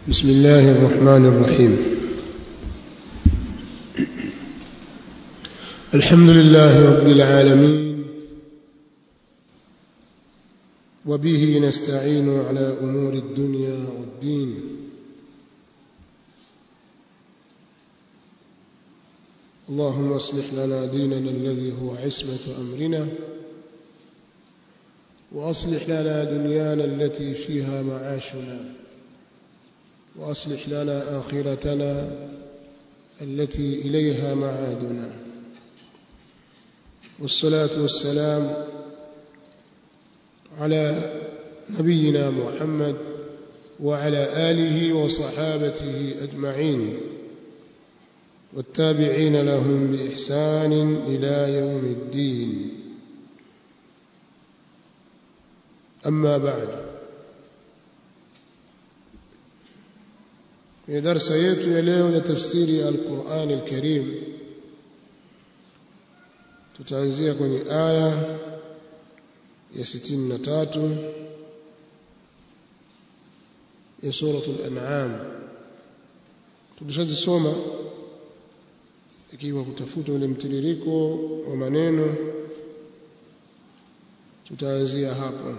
بسم الله الرحمن الرحيم. الحمد لله رب العالمين، وبه نستعين على أمور الدنيا والدين. اللهم اصلح لنا ديننا الذي هو عصمة أمرنا، وأصلح لنا دنيانا التي فيها معاشنا، وأصلح لنا آخرتنا التي إليها معادنا. والصلاة والسلام على نبينا محمد وعلى آله وصحابته أجمعين، والتابعين لهم بإحسان إلى يوم الدين. أما بعد، في درس yetu ya leo ya tafsiri ya Al-Qur'an Al-Karim tutaanzia kwenye aya ya 63 ya suratul An'am. Tulishazisoma ikiwa kutafuta ule mtiririko wa maneno, tutaanzia hapo.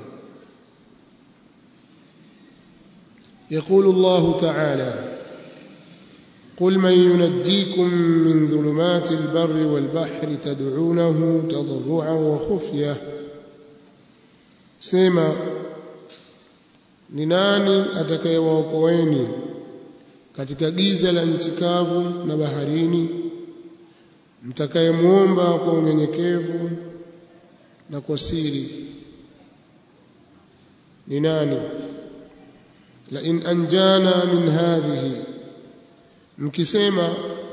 يقول الله تعالى: قل من ينجيكم من ظلمات البر والبحر تدعونه تضرعا وخفية. سما ni nani atakayewaokoeni katika giza la nchi kavu na baharini, mtakayemuomba kwa unyenyekevu na kwa siri? Ni nani? La in anjana min hadhihi, mkisema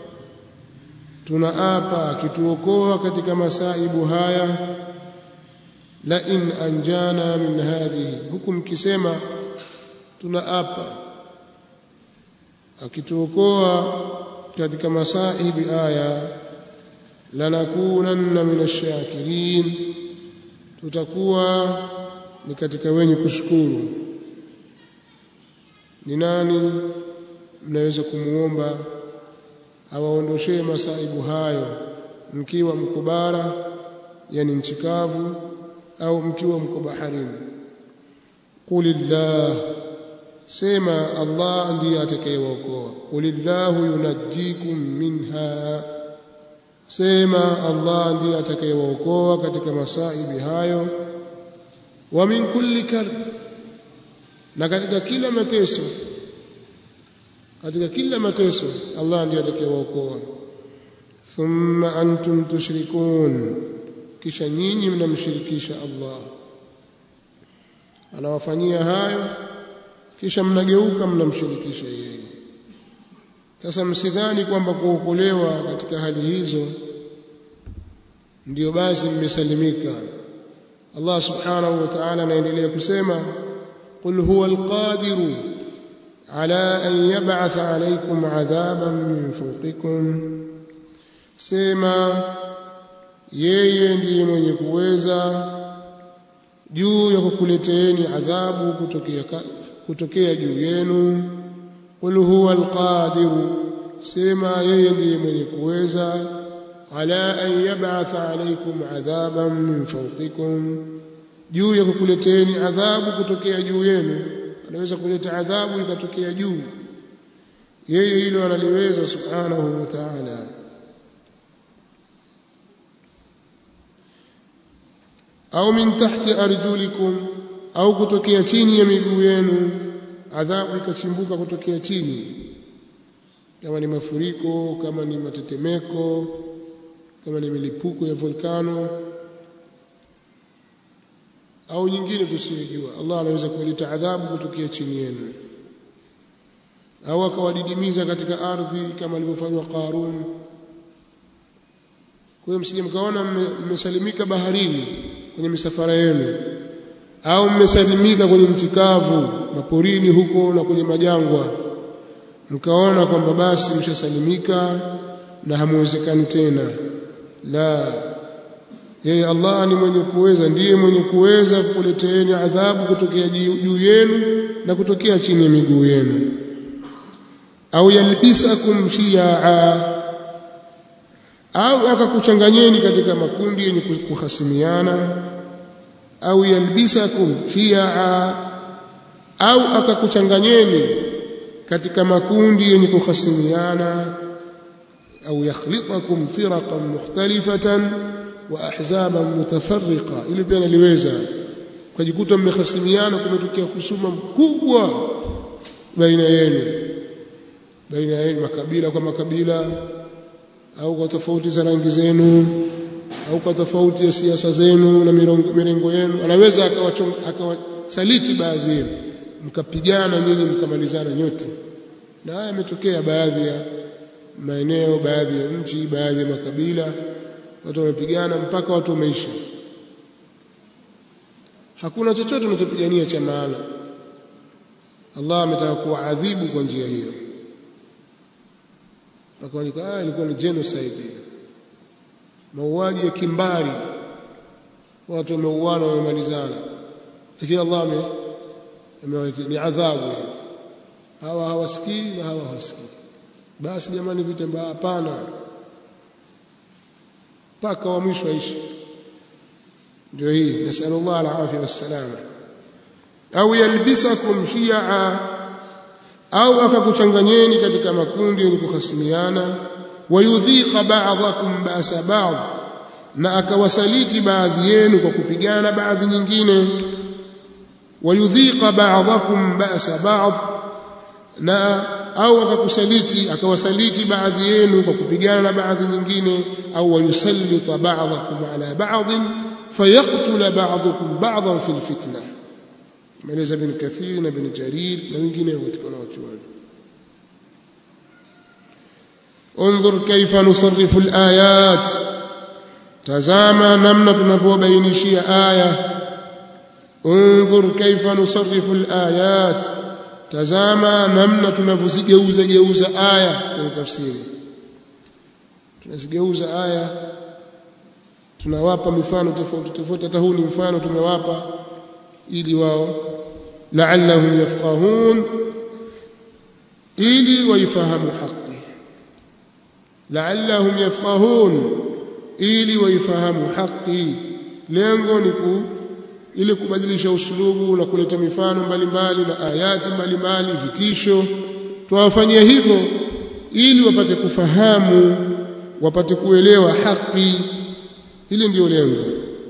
tunaapa akituokoa katika masaibu haya. La in anjana min hadhihi, huku mkisema tunaapa akituokoa katika masaibu haya. Lanakunanna minash shakirin, tutakuwa ni katika wenye kushukuru. Ni nani mnaweza kumuomba awaondoshee masaibu hayo mkiwa mko bara, yani nchi kavu, au mkiwa mko baharini? Qulillah, sema Allah ndiye atakayewaokoa. Qulillahu yunajjikum minha, sema Allah ndiye atakayewaokoa katika masaibu hayo. Wa min kulli karb, na katika kila mateso, katika kila mateso Allah ndiye atakayewaokoa. Thumma antum tushrikun, kisha nyinyi mnamshirikisha Allah. Anawafanyia hayo kisha mnageuka mnamshirikisha yeye. Sasa msidhani kwamba kuokolewa katika hali hizo ndio basi mmesalimika. Allah subhanahu wa ta'ala anaendelea kusema: قل هو القادر على أن يبعث عليكم عذابا من فوقكم. Sema yeye ndiye mwenye kuweza juu ya kukuleteeni adhabu kutokea juu yenu. قل هو القادر, sema yeye ndiye mwenye kuweza ala an yab'atha alaykum adhaban min fawqikum, juu ya kukuleteeni adhabu kutokea juu yenu. Anaweza kuleta adhabu ikatokea juu, yeye hilo analiweza subhanahu wa ta'ala. Au min tahti arjulikum, au kutokea chini ya miguu yenu, adhabu ikachimbuka kutokea chini, kama ni mafuriko, kama ni matetemeko, kama ni milipuko ya volkano au nyingine tusiyojua. Allah anaweza kuleta adhabu kutokea chini yenu, au akawadidimiza katika ardhi kama alivyofanywa Qarun. Kwa hiyo msije mkaona mmesalimika baharini kwenye misafara yenu, au mmesalimika kwenye nchi kavu, maporini huko na kwenye majangwa, mkaona kwamba basi mshasalimika na hamuwezekani tena. La, yeye Allah ni mwenye kuweza, ndiye mwenye kuweza kukuleteeni adhabu kutokea juu yenu na kutokea chini ya miguu yenu. au yalbisakum shi'a, au akakuchanganyeni katika makundi yenye kuhasimiana, au yalbisakum shi'a, au akakuchanganyeni katika makundi yenye kuhasimiana, au yakhlitakum firaqan mukhtalifatan wa ahzaban mutafarriqa, ili pia naliweza kujikuta mmehasimiana, kumetokea husuma mkubwa baina yenu makabila kwa makabila, au kwa tofauti za rangi zenu, au kwa tofauti ya siasa zenu na mirengo yenu. Anaweza akawasaliti baadhi yenu, mkapigana nyinyi mkamalizana nyote. Na haya yametokea baadhi ya maeneo, baadhi ya nchi, baadhi ya makabila, watu wamepigana mpaka watu wameisha. Hakuna chochote tunachopigania cha maana. Allah ametaka kuadhibu kwa njia hiyo. Mpaka ilikuwa ni genocide, mauaji ya kimbari, watu wameuana wamemalizana. Lakini Allah ni adhabu. Hawa hawasikii na hawa hawasikii. Basi jamani, vita mbaya, hapana, mpaka wa mwisho aishi. Ndio hii, nasallallahu alafia wassalama. Au yalbisakum shi'a, au akakuchanganyeni katika makundi yenye kuhasimiana, wayudhiqa ba'dakum ba'sa ba'd, na akawasaliti baadhi yenu kwa kupigana na baadhi nyingine. Wayudhiqa ba'dakum ba'sa ba'd, na au akawasaliti baadhi yenu kwa kupigana na baadhi nyingine, au wayusallita ba'dakum ala ba'd fayaqtula ba'dukum ba'dan fil fitnah. Maeleza Ibn Kathir na Ibn Jarir na wengine katika wanachuoni. Unzur kaifa nusarrifu al-ayat, tazama namna tunavyobainishia aya. Unzur kaifa nusarrifu al-ayat, tazama namna tunavyozigeuza aya. Kwenye tafsiri tunazigeuza aya, tunawapa mifano tofauti tofauti. Hata huu ni mfano tumewapa ili wao la'allahum yafqahun, ili waifahamu haki. La'allahum yafqahun, ili waifahamu haki. Lengo ni ili kubadilisha usulubu na kuleta mifano mbalimbali na ayati mbalimbali, vitisho. Tuwafanyia hivyo ili wapate kufahamu, wapate kuelewa haki. Hili ndio lengo.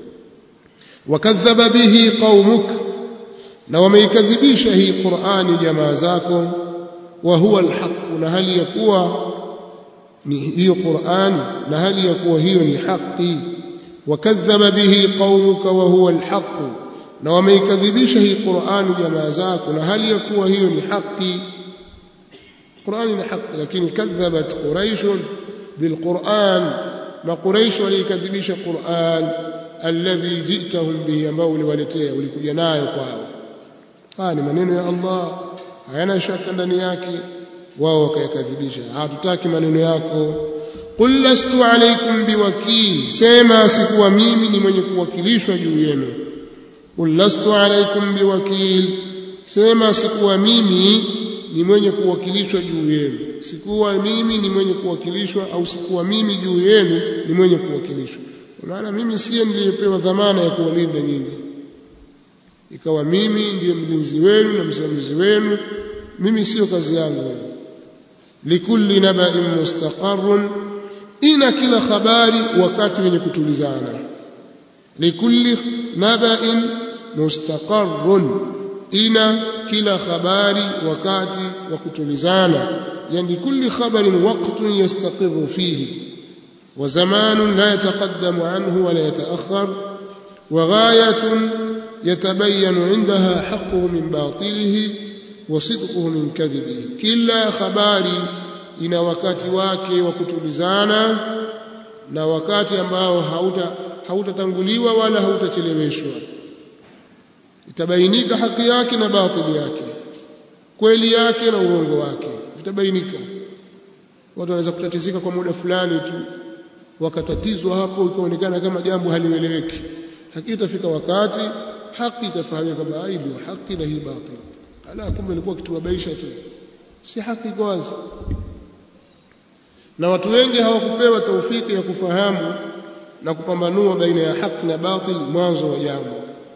Wakadhaba bihi qaumuk, na wameikadhibisha hii Qur'ani jamaa zako. Wa huwa alhaq, na hali ya kuwa ni hiyo Qur'ani, na hali ya kuwa hiyo ni haki. Wakadhaba bihi qaumuka wa huwa alhaq, na wameikadhibisha hii Qur'ani jamaa zako, na hali ya kuwa hiyo ni haki. Qur'ani ni haki, lakini kadhabat Quraish bilquran, ma Quraish walikadhibisha Qur'an alladhi ji'tahum bihi, ambao uliwaletea, ulikuja nayo kwao. Haya ni maneno ya Allah, hayana shaka ndani yake. Wao wakayakadhibisha, hatutaki maneno yako. Qul lastu alaykum biwakil, sema sikuwa mimi ni mwenye kuwakilishwa juu yenu. Qul lastu alaykum biwakil, sema sikuwa mimi ni mwenye kuwakilishwa juu yenu. Sikuwa mimi ni mwenye kuwakilishwa, au sikuwa mimi juu yenu ni mwenye kuwakilishwa. Maana mimi siye niliyepewa dhamana ya kuwalinda nyinyi, ikawa mimi ndiye mlinzi wenu na msimamizi wenu. Mimi sio kazi yangu. Likulli naba'in mustaqarrun, ina kila habari wakati wenye kutulizana. Likulli naba'in mustaqarrun, ina kila habari wakati wa kutulizana. Yani kulli khabarin waqtun yastaqirru fihi, wa zamanun la yataqaddamu anhu wa la yata'akhkhar, wa ghayatun yatabayyanu 'indaha haqquhu min batilihi wa sidquhu min kadhibihi. Kila habari ina wakati wake wa kutulizana, na wakati ambao hautatanguliwa wala hautacheleweshwa. Itabainika haki yake na batili yake, kweli yake na uongo wake, vitabainika. Watu wanaweza kutatizika kwa muda fulani tu, wakatatizwa hapo, ikaonekana kama jambo halieleweki. Lakini itafika wakati haki itafahamika kwamba hii ndio haki na hii batili. Ala, kumbe ilikuwa kitubaisha tu. si haki iko wazi. Na watu wengi hawakupewa taufiki ya kufahamu na kupambanua baina ya haki na batil mwanzo wa jambo.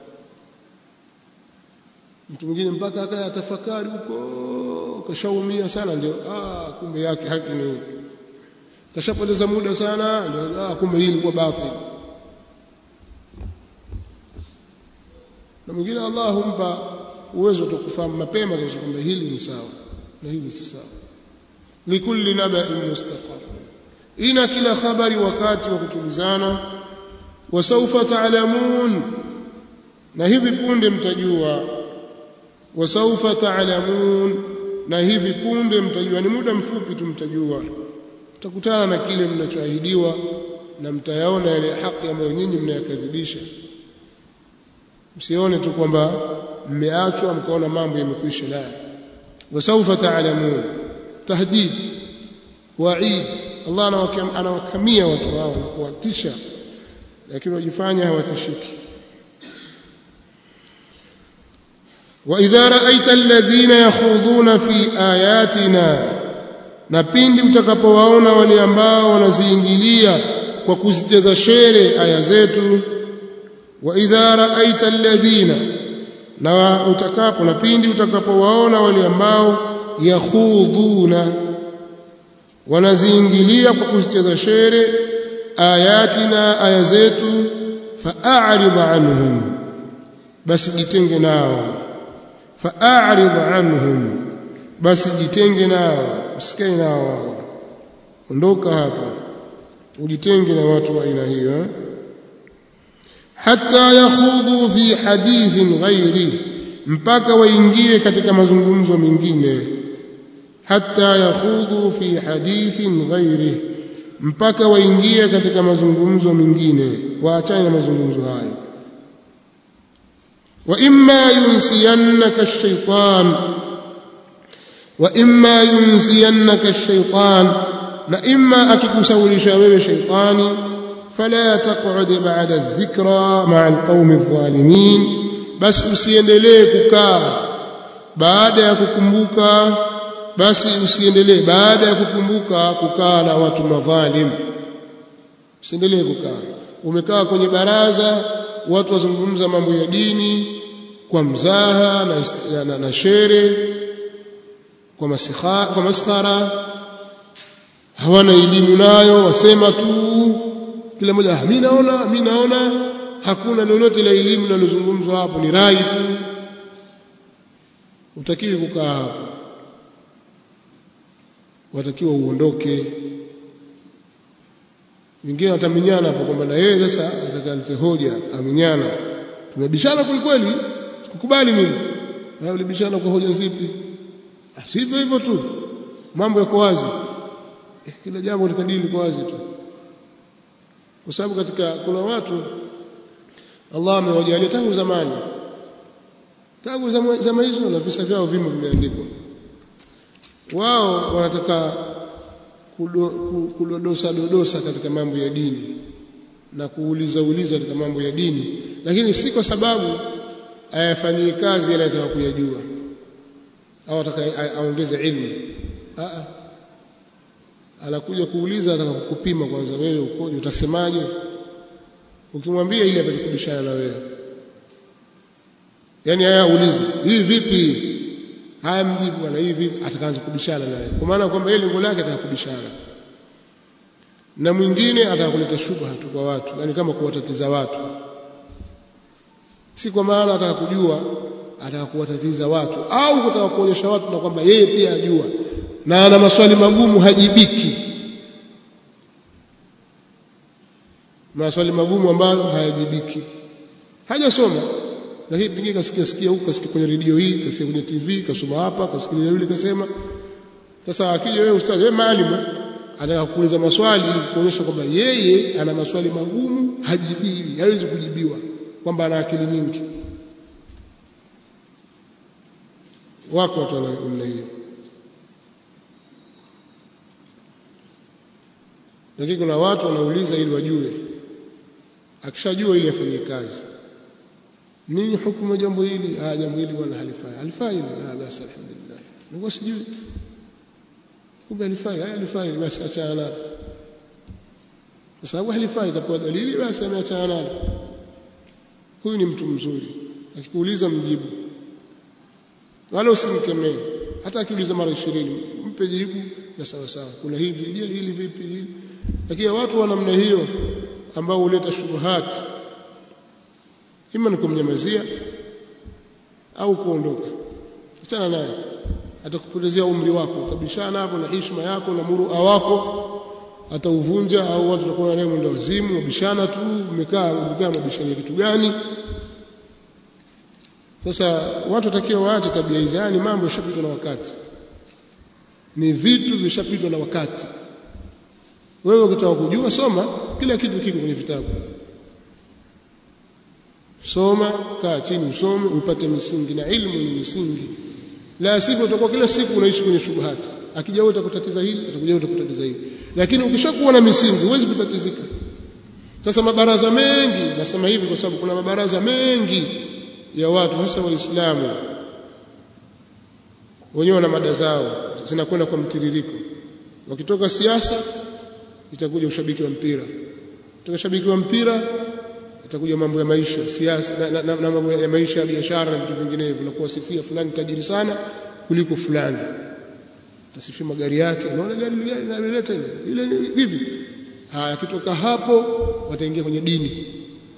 Mtu mwingine mpaka akaya tafakari huko kashaumia sana ndio kumbe yake haki ni, kashapoteza muda sana ndio kumbe hii ilikuwa batil. Na mwingine Allah humpa uwezo wa kufahamu mapema kwamba hili ni sawa na hili si sawa. Likulli naba'in mustaqar, ina kila habari wakati wa kutulizana. Wasaufa ta'lamun, na hivi punde mtajua. Wasaufa ta'lamun, na hivi punde mtajua, ni muda mfupi tu mtajua. Mtakutana na kile mnachoahidiwa na mtayaona yale haki ambayo nyinyi mnayakadhibisha. Msione tu kwamba mmeachwa mkaona mambo yamekwisha. La, wasaufa ta'lamun, tahdid, wa'id. Allah anawakamia watu hao na kuwatisha, lakini wajifanya hawatishiki. Wa idha ra'aita alladhina yakhuduna fi ayatina, na pindi utakapowaona wale ambao wanaziingilia kwa kuzicheza shere aya zetu. Wa idha ra'aita alladhina, na utakapo na pindi utakapowaona wale ambao yakhuduna, wanaziingilia kwa kuzicheza shere ayatina, aya zetu. Fa'arid anhum, basi jitenge nao. Fa'arid anhum, basi jitenge nao, usikae nao, ondoka hapo, ujitenge na watu wa aina hiyo. Hatta yakhudhu fi hadithin ghairi, mpaka waingie katika mazungumzo mengine. Hatta yakhudhu fi hadithin ghairi, mpaka waingie katika mazungumzo mengine, waachane na mazungumzo hayo. Wa imma yunsiyannaka ash-shaytan, wa imma yunsiyannaka ash-shaytan, na imma akikusaulisha wewe shaytani, fala taq'ud ba'da adh-dhikra ma'a al-qawmi adh-dhalimin, basi usiendelee kukaa baada ya kukumbuka, basi usiendelee baada ya kukumbuka kukaa na watu madhalim. Usiendelee kukaa. Umekaa kwenye baraza, watu wazungumza mambo ya dini kwa mzaha na shere, kwa maskhara, hawana elimu nayo, wasema tu kila mmoja mimi naona, hakuna lolote la elimu linalozungumzwa hapo, ni rai tu. Utakiwi kukaa hapo, watakiwa uondoke. Wengine wataminyana hapo kwamba na yeye sasa atakalete hoja, aminyana. Tumebishana kweli, sikukubali mimi. Wewe ulibishana kwa hoja zipi? Sivyo hivyo tu, mambo yako wazi. Kila jambo likadili kwa wazi tu. Kwa sababu kuna watu Allah amewajalia tangu zamani, zama hizo, na visa vyao vimo vimeandikwa. Wao wanataka kudodosa katika mambo ya dini na kuuliza katika mambo ya dini, lakini si kwa sababu ayafanyie kazi yale anataka kuyajua au ataka aongeze ilmu. Anakuja kuuliza, ataka kukupima kwanza, wewe ukoje, utasemaje? Ukimwambia ile atakubishana na wewe. Yani haya uliza, hii vipi? Haya mjibu bwana, hii vipi? Atakaanza kubishana naye. Kwa maana kwamba yeye lengo lake atakubishana. Na mwingine atakuleta shubha tu kwa watu, yani kama kuwatatiza watu. Si kwa maana ataka kujua, ataka kuwatatiza watu au kutaka kuonyesha watu na kwamba yeye pia ajua na ana maswali magumu hajibiki. Maswali magumu ambayo hayajibiki. Hajasoma, lakini pengine kasikia huko, kasikia kwenye redio hii, kasikia kwenye TV, kasoma hapa, kasikia yule kasema. Sasa akija wewe ustadhi, wewe mwalimu, anataka kuuliza maswali ili kuonyesha kwamba yeye ana maswali magumu hajibiwi, hawezi kujibiwa, kwamba ana akili nyingi. Wako watu namna hiyo. Lakini kuna watu wanauliza ili wajue, akishajua ili afanye kazi. Nini hukumu jambo hili? Jambo hili bwana halifai. Halifai? Basi alhamdulillah. Mungu sijui. kumbe halifai basi achana nalo, kwa sababu halifai itakuwa dalili, basi ameachana nalo. Huyu ni mtu mzuri, akikuuliza mjibu, wala usimkemee. Hata akiuliza mara 20 mpe jibu na sawa sawa, kuna hivi, je hili vipi hivi. Lakini watu wa namna hiyo ambao huleta shubuhat, ima ni kumnyamazia au kuondoka, achana naye, atakupotezea umri wako, utabishana hapo na heshima yako na murua wako atauvunja, au watu watakuwa naye mwenda wazimu, wabishana tu, mmekaa mabishania kitu gani? Sasa watu watakiwa waache tabia hizi. Yani mambo yashapitwa na wakati, ni vitu vishapitwa na wakati. Wewe ukitaka kujua, soma, kila kitu kiko kwenye vitabu. Soma, kaa chini usome, upate misingi, na ilmu ni misingi. La sivyo utakuwa kila siku unaishi kwenye shubuhati. Akija wewe utakutatiza hili, atakuja utakutatiza hili. Lakini ukishakuwa na misingi huwezi kutatizika. Sasa mabaraza mengi, nasema hivi kwa sababu kuna mabaraza mengi ya watu hasa Waislamu wenyewe na mada zao zinakwenda kwa mtiririko. Wakitoka siasa itakuja ushabiki wa mpira, kutoka shabiki wa mpira itakuja mambo ya maisha, siasa na mambo ya maisha ya biashara na vitu vinginevyo, na kuwasifia fulani tajiri sana kuliko fulani. Tasifia magari yake, unaona gari linaleta ile hivi. Haya, kitoka hapo wataingia kwenye dini,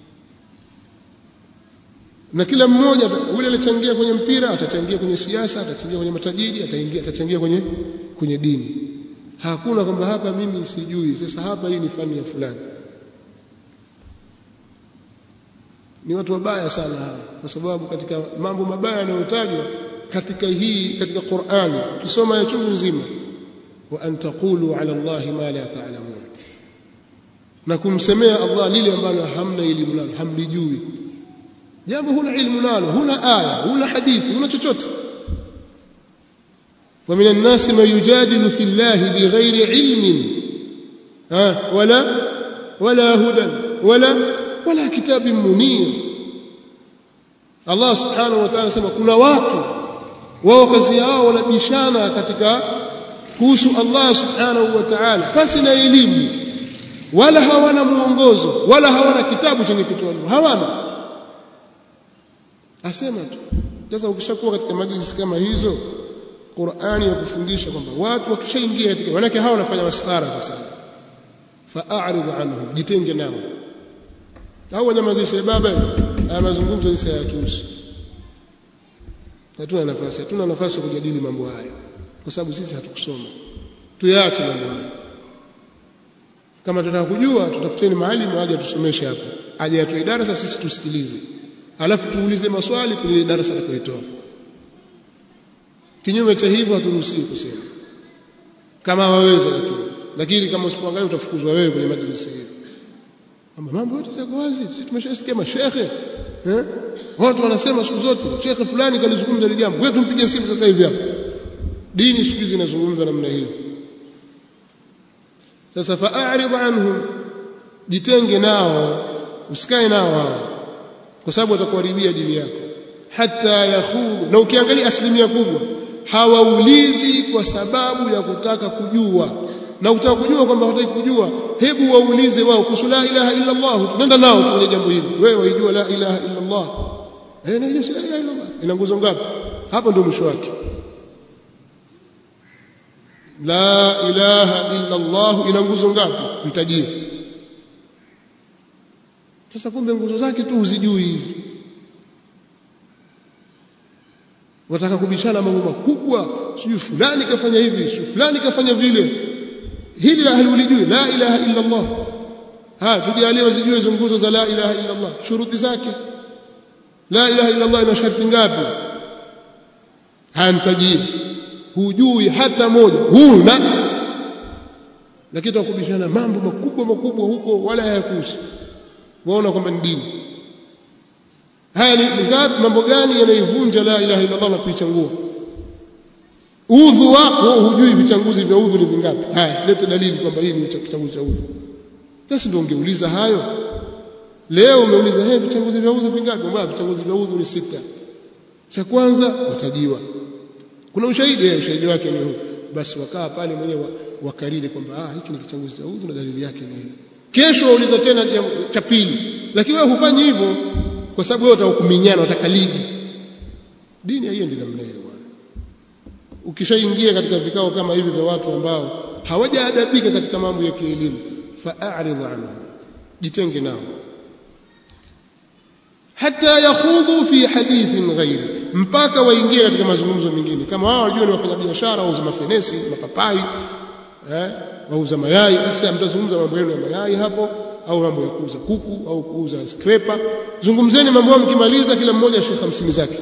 na kila mmoja yule alichangia kwenye mpira atachangia kwenye siasa, atachangia kwenye matajiri, atachangia kwenye dini. Hakuna kwamba hapa mimi sijui, sasa hapa hii ni fani ya fulani. Ni watu wabaya sana hawa, kwa sababu katika mambo mabaya yanayotajwa katika Qur'ani ukisoma ya chungu nzima, wa an taqulu ala Allahi ma la ta'lamun, na kumsemea Allah lile ambalo hamna elimu nalo, hamlijui jambo, huna ilmu nalo, huna aya, huna hadithi, huna chochote. wa minan nasi man yujadilu fi Allahi bighairi ilmin wala hudan wala kitabin munir. Allah subhanahu wa ta'ala anasema kuna watu wao kazi yao wanabishana katika kuhusu Allah subhanahu wa ta'ala pasi na elimu, wala hawana muongozo, wala hawana kitabu chenye kutoa, hawana. Asema tu. Sasa ukishakuwa katika majlisi kama hizo, Qur'ani ya kufundisha kwamba watu wakishaingia katika, wanake hao wanafanya maskhara sasa, fa'arid anhum, jitenge nao au wanyamazishe. Baba mazungumzo hisa ya tusi, hatuna nafasi kujadili mambo haya kwa sababu sisi hatukusoma. Tuyaache mambo haya. Kama tunataka kujua, tutafuteni mahali aje tusomeshe hapo, aje atoe darasa, sisi tusikilize, alafu tuulize maswali kwenye darasa atakayotoa. Kinyume cha hivyo haturuhusiwi kusema kama waweza, lakini kama usipoangalia utafukuzwa wewe kwenye majlisi hiyo. Mambo yote yako wazi, sisi tumeshasikia mashehe watu wanasema siku zote shekhe fulani kalizungumza ile jambo, wewe tumpige simu sasa hivi hapa. Dini siku hizi inazungumza namna hiyo. Sasa fa'arid anhum, jitenge nao, usikae nao hao, kwa sababu watakuharibia dini yako. Hata yakhudhu, na ukiangalia asilimia kubwa hawaulizi kwa sababu ya kutaka kujua, na utaka kujua kwamba hutaki kujua, hebu waulize wao kuhusu la ilaha illa Allah, tunaenda nao kwenye jambo hili. Wewe waijua la ilaha illa Allah, na hiyo si la ilaha illa Allah ina nguzo ngapi? Hapo ndio mwisho wake. La ilaha illa Allah ina nguzo ngapi? Mtajie. Sasa kumbe nguzo zake tu uzijui hizi. Wataka kubishana mambo makubwa, sijui fulani kafanya hivi, sijui fulani kafanya vile. Hili halijui la ilaha illa Allah. Tujalie wazijue hizo nguzo za la ilaha illa Allah, shuruti zake. La ilaha illa Allah ina sharti ngapi? Mtajie. Hujui hata moja, huna. Lakini tukubishana mambo makubwa huko, wala hayakuhusu. Waona kwamba ni dini. Haya ni ngapi, mambo gani yanaivunja la ilaha illa Allah na kuichangua? Udhu wako hujui vichanguzi vya udhu ni vingapi? Haya, leta dalili kwamba hii ni kichanguzi cha udhu. Sasa ndio ungeuliza hayo. Leo umeuliza vichanguzi vya udhu vingapi? Mbona vichanguzi vya udhu ni 6. Cha kwanza watajiwa. Kuna ushahidi wake ni huu. basi wakaa pale mwenyewe wakariri kwamba hiki ni kichanguzi cha udhu na dalili yake ni hii. Kesho wauliza tena cha pili, lakini wewe hufanyi hivyo kwa sababu wewe utakuminyana, utakaligi. Dini hiyo ndio namna hiyo bwana. Ukishaingia katika vikao kama hivi vya watu ambao hawajaadabika katika mambo ya kielimu, fa'arid anhu, jitenge nao. Hata yakhudhu fi hadithin ghairi, mpaka waingie katika mazungumzo mengine. Kama wao wanajua ni wafanyabiashara wauza mafenesi, mapapai, wauza mayai, basi mtazungumza mambo yenu ya mayai hapo, au mambo ya kuuza kuku au kuuza scraper. Zungumzeni mambo yao, mkimaliza kila mmoja ashike 50 zake.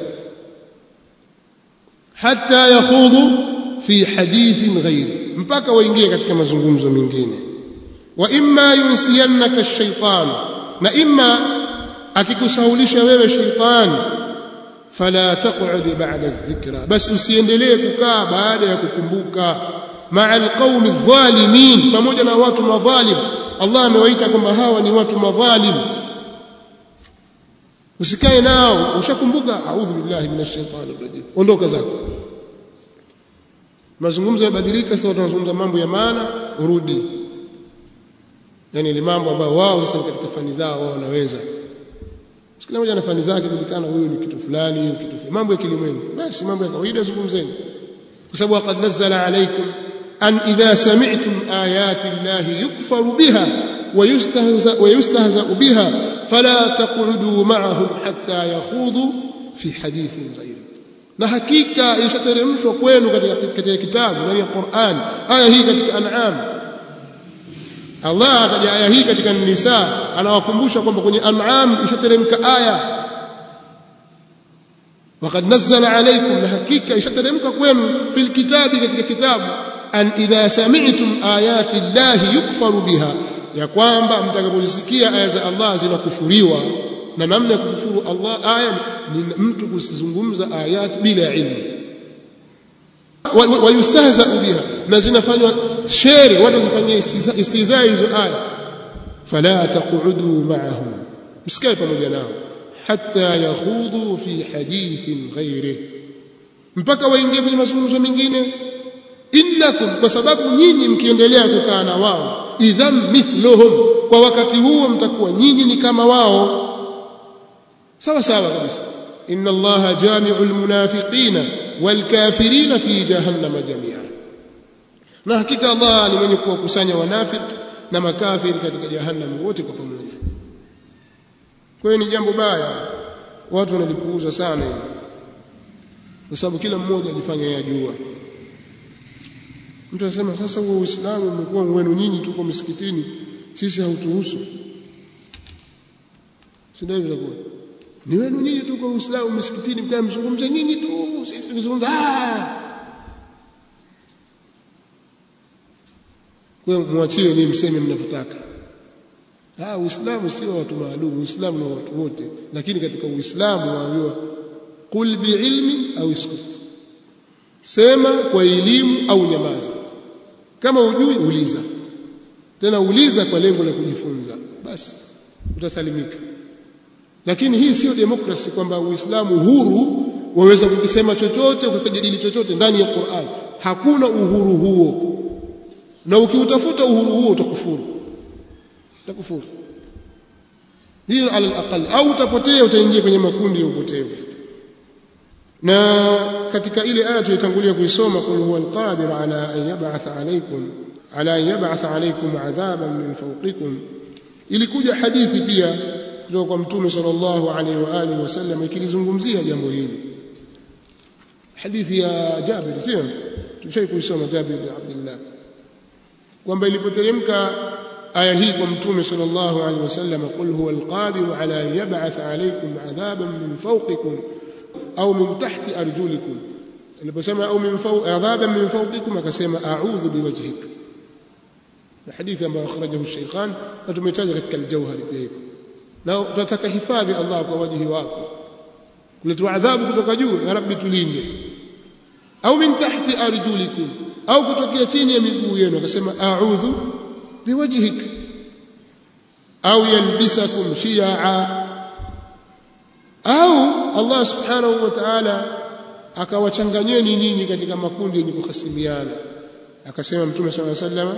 Hata yakhudhu fi hadithin ghairi, mpaka waingie katika mazungumzo mengine. Wa imma yunsiyannaka ash-shaytan, na imma akikusaulisha wewe shaytani, fala taq'ud ba'da adh-dhikra, basi usiendelee kukaa baada ya kukumbuka. Ma'a al-qaumi adh-dhalimin, pamoja na watu madhalim. Allah amewaita kwamba hawa ni watu madhalim, usikae nao. Ushakumbuka, a'udhu billahi minash shaitani rajim, ondoka zako. Mazungumzo yabadilika, sasa tunazungumza mambo ya maana, urudi. Yani ile mambo ambayo wao sasa katika fani zao wao wanaweza. Kila mmoja ana fani zake, kujulikana huyu ni kitu fulani, huyu kitu fulani. Mambo ya kilimwengu, basi mambo ya kawaida zungumzeni. Kwa sababu qad nazzala alaykum an idha sami'tum ayati llahi yukfaru biha wa yustahza'u biha fala taq'udu ma'ahum hatta yakhudhu fi hadithin ghayri. Na hakika ishateremshwa kwenu katika kitabu ndani ya Qur'an, aya hii katika An'am. Allah ataja aya hii katika Nisa, anawakumbusha kwamba kwenye An'am ishateremka aya waqad nazzala alaykum, na hakika ishateremka kwenu fil kitabi, katika kitabu, an idha sami'tum ayati llahi yukfaru biha, ya kwamba mtakaposikia aya za Allah zinakufuriwa. Na namna ya kukufuru Allah aya ni mtu kusizungumza ayati bila ilmu. Wa yustahza'u biha, na zinafanywa sheri, watu zifanyia istihzaa hizo aya. Fala taq'udu ma'ahum, msikae pamoja nao, hatta yakhudhu fi hadithin ghairi, mpaka waingie kwenye mazungumzo mengine. Innakum, kwa sababu nyinyi mkiendelea kukaa na wao, idham mithluhum, kwa wakati huo mtakuwa nyinyi ni kama wao. Sawa sawa kabisa. Inna Allaha jami'ul munafiqina wal kafirina fi jahannama jami'a, na hakika Allah ni mwenye kuwakusanya wanafiki na makafiri katika jahannam wote kwa pamoja. Kwa hiyo ni jambo baya, watu wanalipuuza sana hili, kwa sababu kila mmoja ajifanya yajua. Mtu anasema sasa huo Uislamu umekuwa wenu nyinyi, tuko msikitini, sisi hautuhusu. Si ndio hivyo? Ni wenu nyinyi, tuko Uislamu msikitini, mkae mzungumze nyinyi tu, sisi tukizungumza kwa muachie nyinyi mseme mnavyotaka. Uislamu sio watu maalum, Uislamu ni watu wote. Lakini katika Uislamu waambiwa qul biilmi au iskut, sema kwa elimu au nyamaza. Kama hujui uliza, tena uliza kwa lengo la kujifunza, basi utasalimika. Lakini hii sio demokrasi kwamba Uislamu huru waweza kukisema chochote, ukajadili chochote ndani ya Qur'an. Hakuna uhuru huo, na ukiutafuta uhuru huo utakufuru. Hiyo ala al-aqal, au utapotea, utaingia kwenye makundi ya upotevu. Na katika ile aya tulitangulia kuisoma, qul huwa al-qadir ala an yab'atha alaykum adhaban min fawqikum, ilikuja hadithi pia kutoka kwa Mtume sallallahu alaihi wa alihi wasallam ikilizungumzia jambo hili. Hadithi ya Jabir, sio tushai kuisoma, Jabir bin Abdullah, kwamba ilipoteremka aya hii kwa Mtume sallallahu alaihi wasallam, qul huwa al-qadir ala an yab'atha alaykum adhaban min fawqikum au min tahti arjulikum. Aliposema au min fawq adhaban min fawqikum, akasema a'udhu biwajhik, na hadithi ambayo akhrajahu al-Shaykhan na tumetaja katika al-Jawhari pia hiyo. Na tunataka hifadhi Allah kwa wajhi wako, kuletwa adhabu kutoka juu, ya Rabbi tulinde. Au min tahti arjulikum, au kutokea chini ya miguu yenu, akasema a'udhu biwajhik, au yalbisakum shi'a, au Allah subhanahu wa ta'ala akawachanganyeni nyinyi katika makundi yenye kuhasimiana. akasema mtume sallallahu alayhi wasallam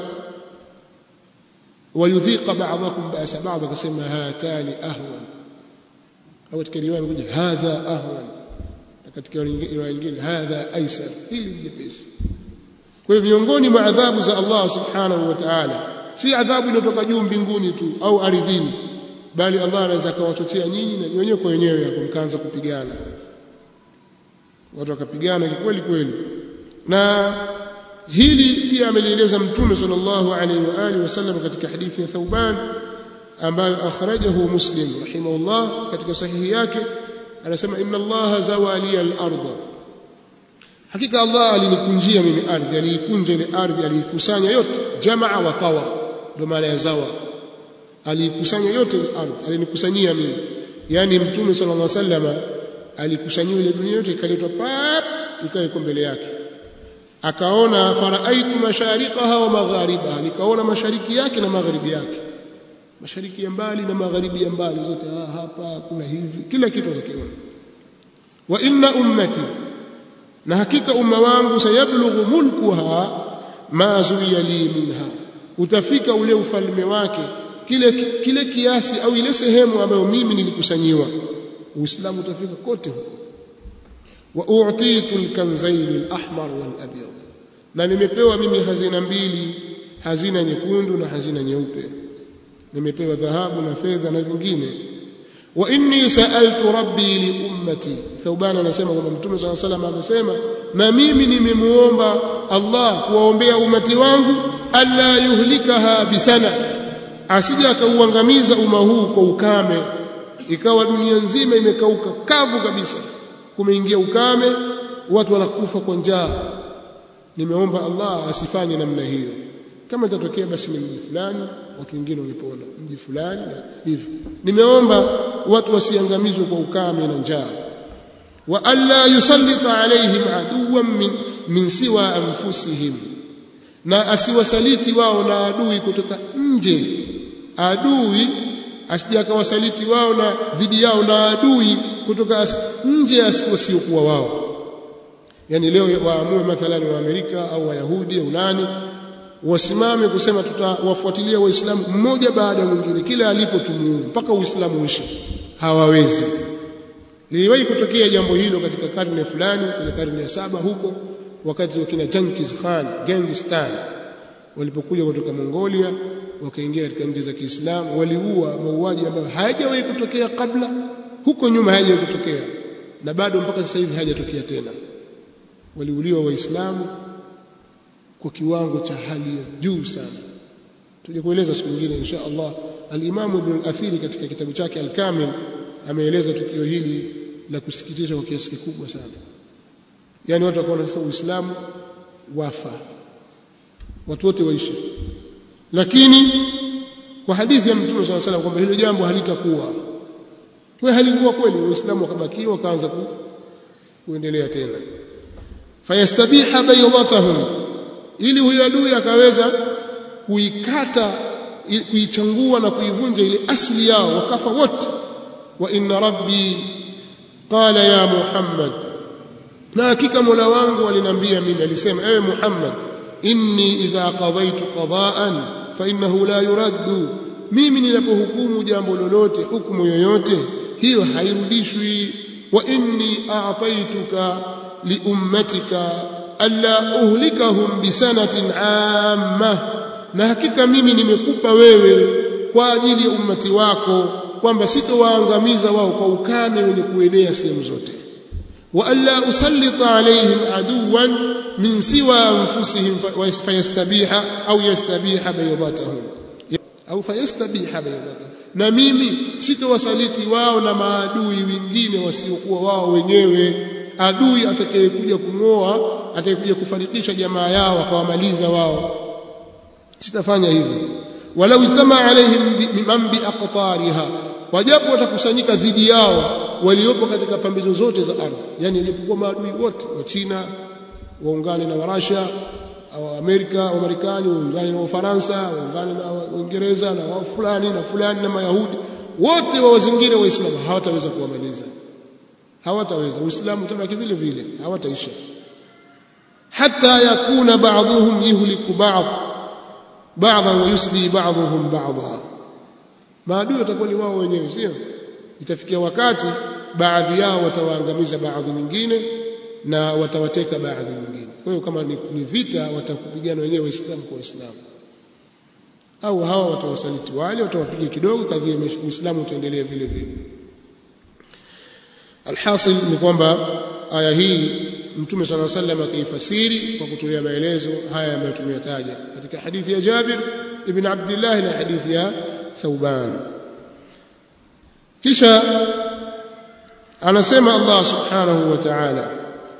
wayudhiqa ba'dakum ba'sa ba'd, akasema hatani ahwan, au katika riwaya imekuja hadha ahwan, katika riwaya nyingine hadha aisar, hili jepesi. Kwa hivyo miongoni mwa adhabu za Allah subhanahu wa ta'ala si adhabu inayotoka juu mbinguni tu au ardhini, bali Allah anaweza akawachochea nyinyi na wenyewe kwa wenyewe hapo mkaanza kupigana, watu wakapigana kweli kweli. Na hili pia amelieleza Mtume sallallahu alaihi wa alihi wasallam katika hadithi ya Thauban ambayo akhrajahu Muslim rahimahullah katika sahihi yake, anasema inna Allah zawali al-ardh, hakika Allah alinikunjia mimi ardhi, aliikunja ile ardhi, aliikusanya yote, jamaa wa tawa, ndio maana ya zawa, aliikusanya yote ile ardhi, alinikusanyia mimi. Yani Mtume sallallahu alaihi wasallam alikusanyia ile dunia yote, ikaletwa pap, ikawa mbele yake, akaona faraaitu mashariqaha wa magharibaha, nikaona mashariki yake na magharibi yake, mashariki ya mbali na magharibi ya mbali zote, hapa kuna hivi, kila kitu akakiona. Wa inna ummati, na hakika umma wangu, sayablughu mulkuha ma zuwiya li minha, utafika ule ufalme wake kile kiasi au ile sehemu ambayo mimi nilikusanyiwa. Uislamu utafika kote huko. Wa u'titu al-kanzayn al-ahmar wal-abyad, na nimepewa mimi hazina mbili, hazina nyekundu na hazina nyeupe, nimepewa dhahabu na fedha na vingine. Wa inni sa'altu rabbi li ummati, Thauban anasema kwamba Mtume sallallahu alaihi wasallam amesema, na mimi nimemuomba Allah kuwaombea umati wangu, alla yuhlikaha bisana, asije akauangamiza umma huu kwa ukame, ikawa dunia nzima imekauka kavu kabisa, kumeingia ukame, watu wanakufa kwa njaa. Nimeomba Allah asifanye namna hiyo, kama itatokea basi ni mji fulani watu wengine walipona, mji fulani hivi. Nimeomba watu wasiangamizwe kwa ukame na njaa. Wa alla yusallita alaihim aduwan min siwa anfusihim, na asiwasaliti wao na adui kutoka nje, adui asije akawasaliti wao na dhidi yao na adui kutoka nje wasiokuwa wao. Yani leo waamue mathalan wa Amerika au Wayahudi au nani wasimame kusema tutawafuatilia Waislamu mmoja baada ya mwingine, kila alipo tumuue mpaka Uislamu uishi, hawawezi. Liliwahi kutokea jambo hilo katika karne fulani, kwenye karne ya 7 huko, wakati wakina Genghis Khan, Gengistan walipokuja kutoka Mongolia wakaingia katika nchi za Kiislamu, waliua mauaji ambayo hayajawahi kutokea kabla, huko nyuma hayajawahi kutokea, na bado mpaka sasa hivi hayajatokea tena. Waliuliwa Waislamu kwa kiwango cha hali ya juu sana. Tuje kueleza siku nyingine insha Allah. Al-Imam Ibn al-Athiri katika kitabu chake Al-Kamil ameeleza tukio hili la kusikitisha kwa kiasi kikubwa sana. Yani watu wakaona sasa Uislamu wafa, watu wote waishi, lakini kwa hadithi ya Mtume sallallahu alaihi wasallam kwamba hilo jambo halitakuwa, kwa halikuwa kweli. Uislamu wakabakia, wakaanza kuendelea tena. Fayastabiha baydatahum, ili huyo adui akaweza kuikata, kuichangua na kuivunja ile asili yao, wakafa wote. Wa inna rabbi qala ya Muhammad, na hakika Mola wangu aliniambia mimi, alisema ewe Muhammad, inni idha qadaytu qada'an fa innahu la yuraddu, mimi ninapohukumu jambo lolote, hukumu yoyote hiyo hairudishwi. Wa inni a'taytuka li ummatika alla uhlikahum bisanatin amma, na hakika mimi nimekupa wewe kwa ajili ya ummati wako kwamba sitowaangamiza wao kwa ukame wenye kuenea sehemu zote. Wa alla usallita alaihim aduwan min siwa anfusihim fayastabiha au yastabiha baydatahum au fayastabiha baydatahum, na mimi sitowasaliti wao na maadui wengine wasiokuwa wao wenyewe. Adui atakayekuja kungoa, atakayekuja kufarikisha jamaa yao akawamaliza wao, sitafanya hivyo. Walau itama alaihim man bi aqtariha, wajapo watakusanyika dhidi yao waliopo katika pembe zote za ardhi, yani ilipokuwa maadui wote wa China waungane na Warasha au Amerika au Marekani, waungane na Ufaransa, waungane na Uingereza na wao fulani na fulani na Mayahudi, wote wawazingira Waislamu, hawataweza kuwamaliza, hawataweza. Uislamu utabaki vile vile, hawataisha hatta yakuna ba'dhuhum yuhliku ba'dhan wa yusli ba'dhuhum ba'dha. Maadui watakuwa ni wao wenyewe, sio? Itafikia wakati baadhi yao watawaangamiza baadhi nyingine na watawateka baadhi nyingine. Kwa hiyo kama ni vita, watakupigana wenyewe Waislamu kwa Waislamu, au hawa watawasaliti wale, watawapiga kidogo, kadhia Uislamu utaendelea vile vile. Alhasil ni kwamba aya hii Mtume صلى الله عليه وسلم akaifasiri kwa kutolea maelezo haya ambayo tumeyataja katika hadithi ya Jabir ibn Abdullah na hadithi ya Thauban. Kisha anasema Allah subhanahu wa ta'ala,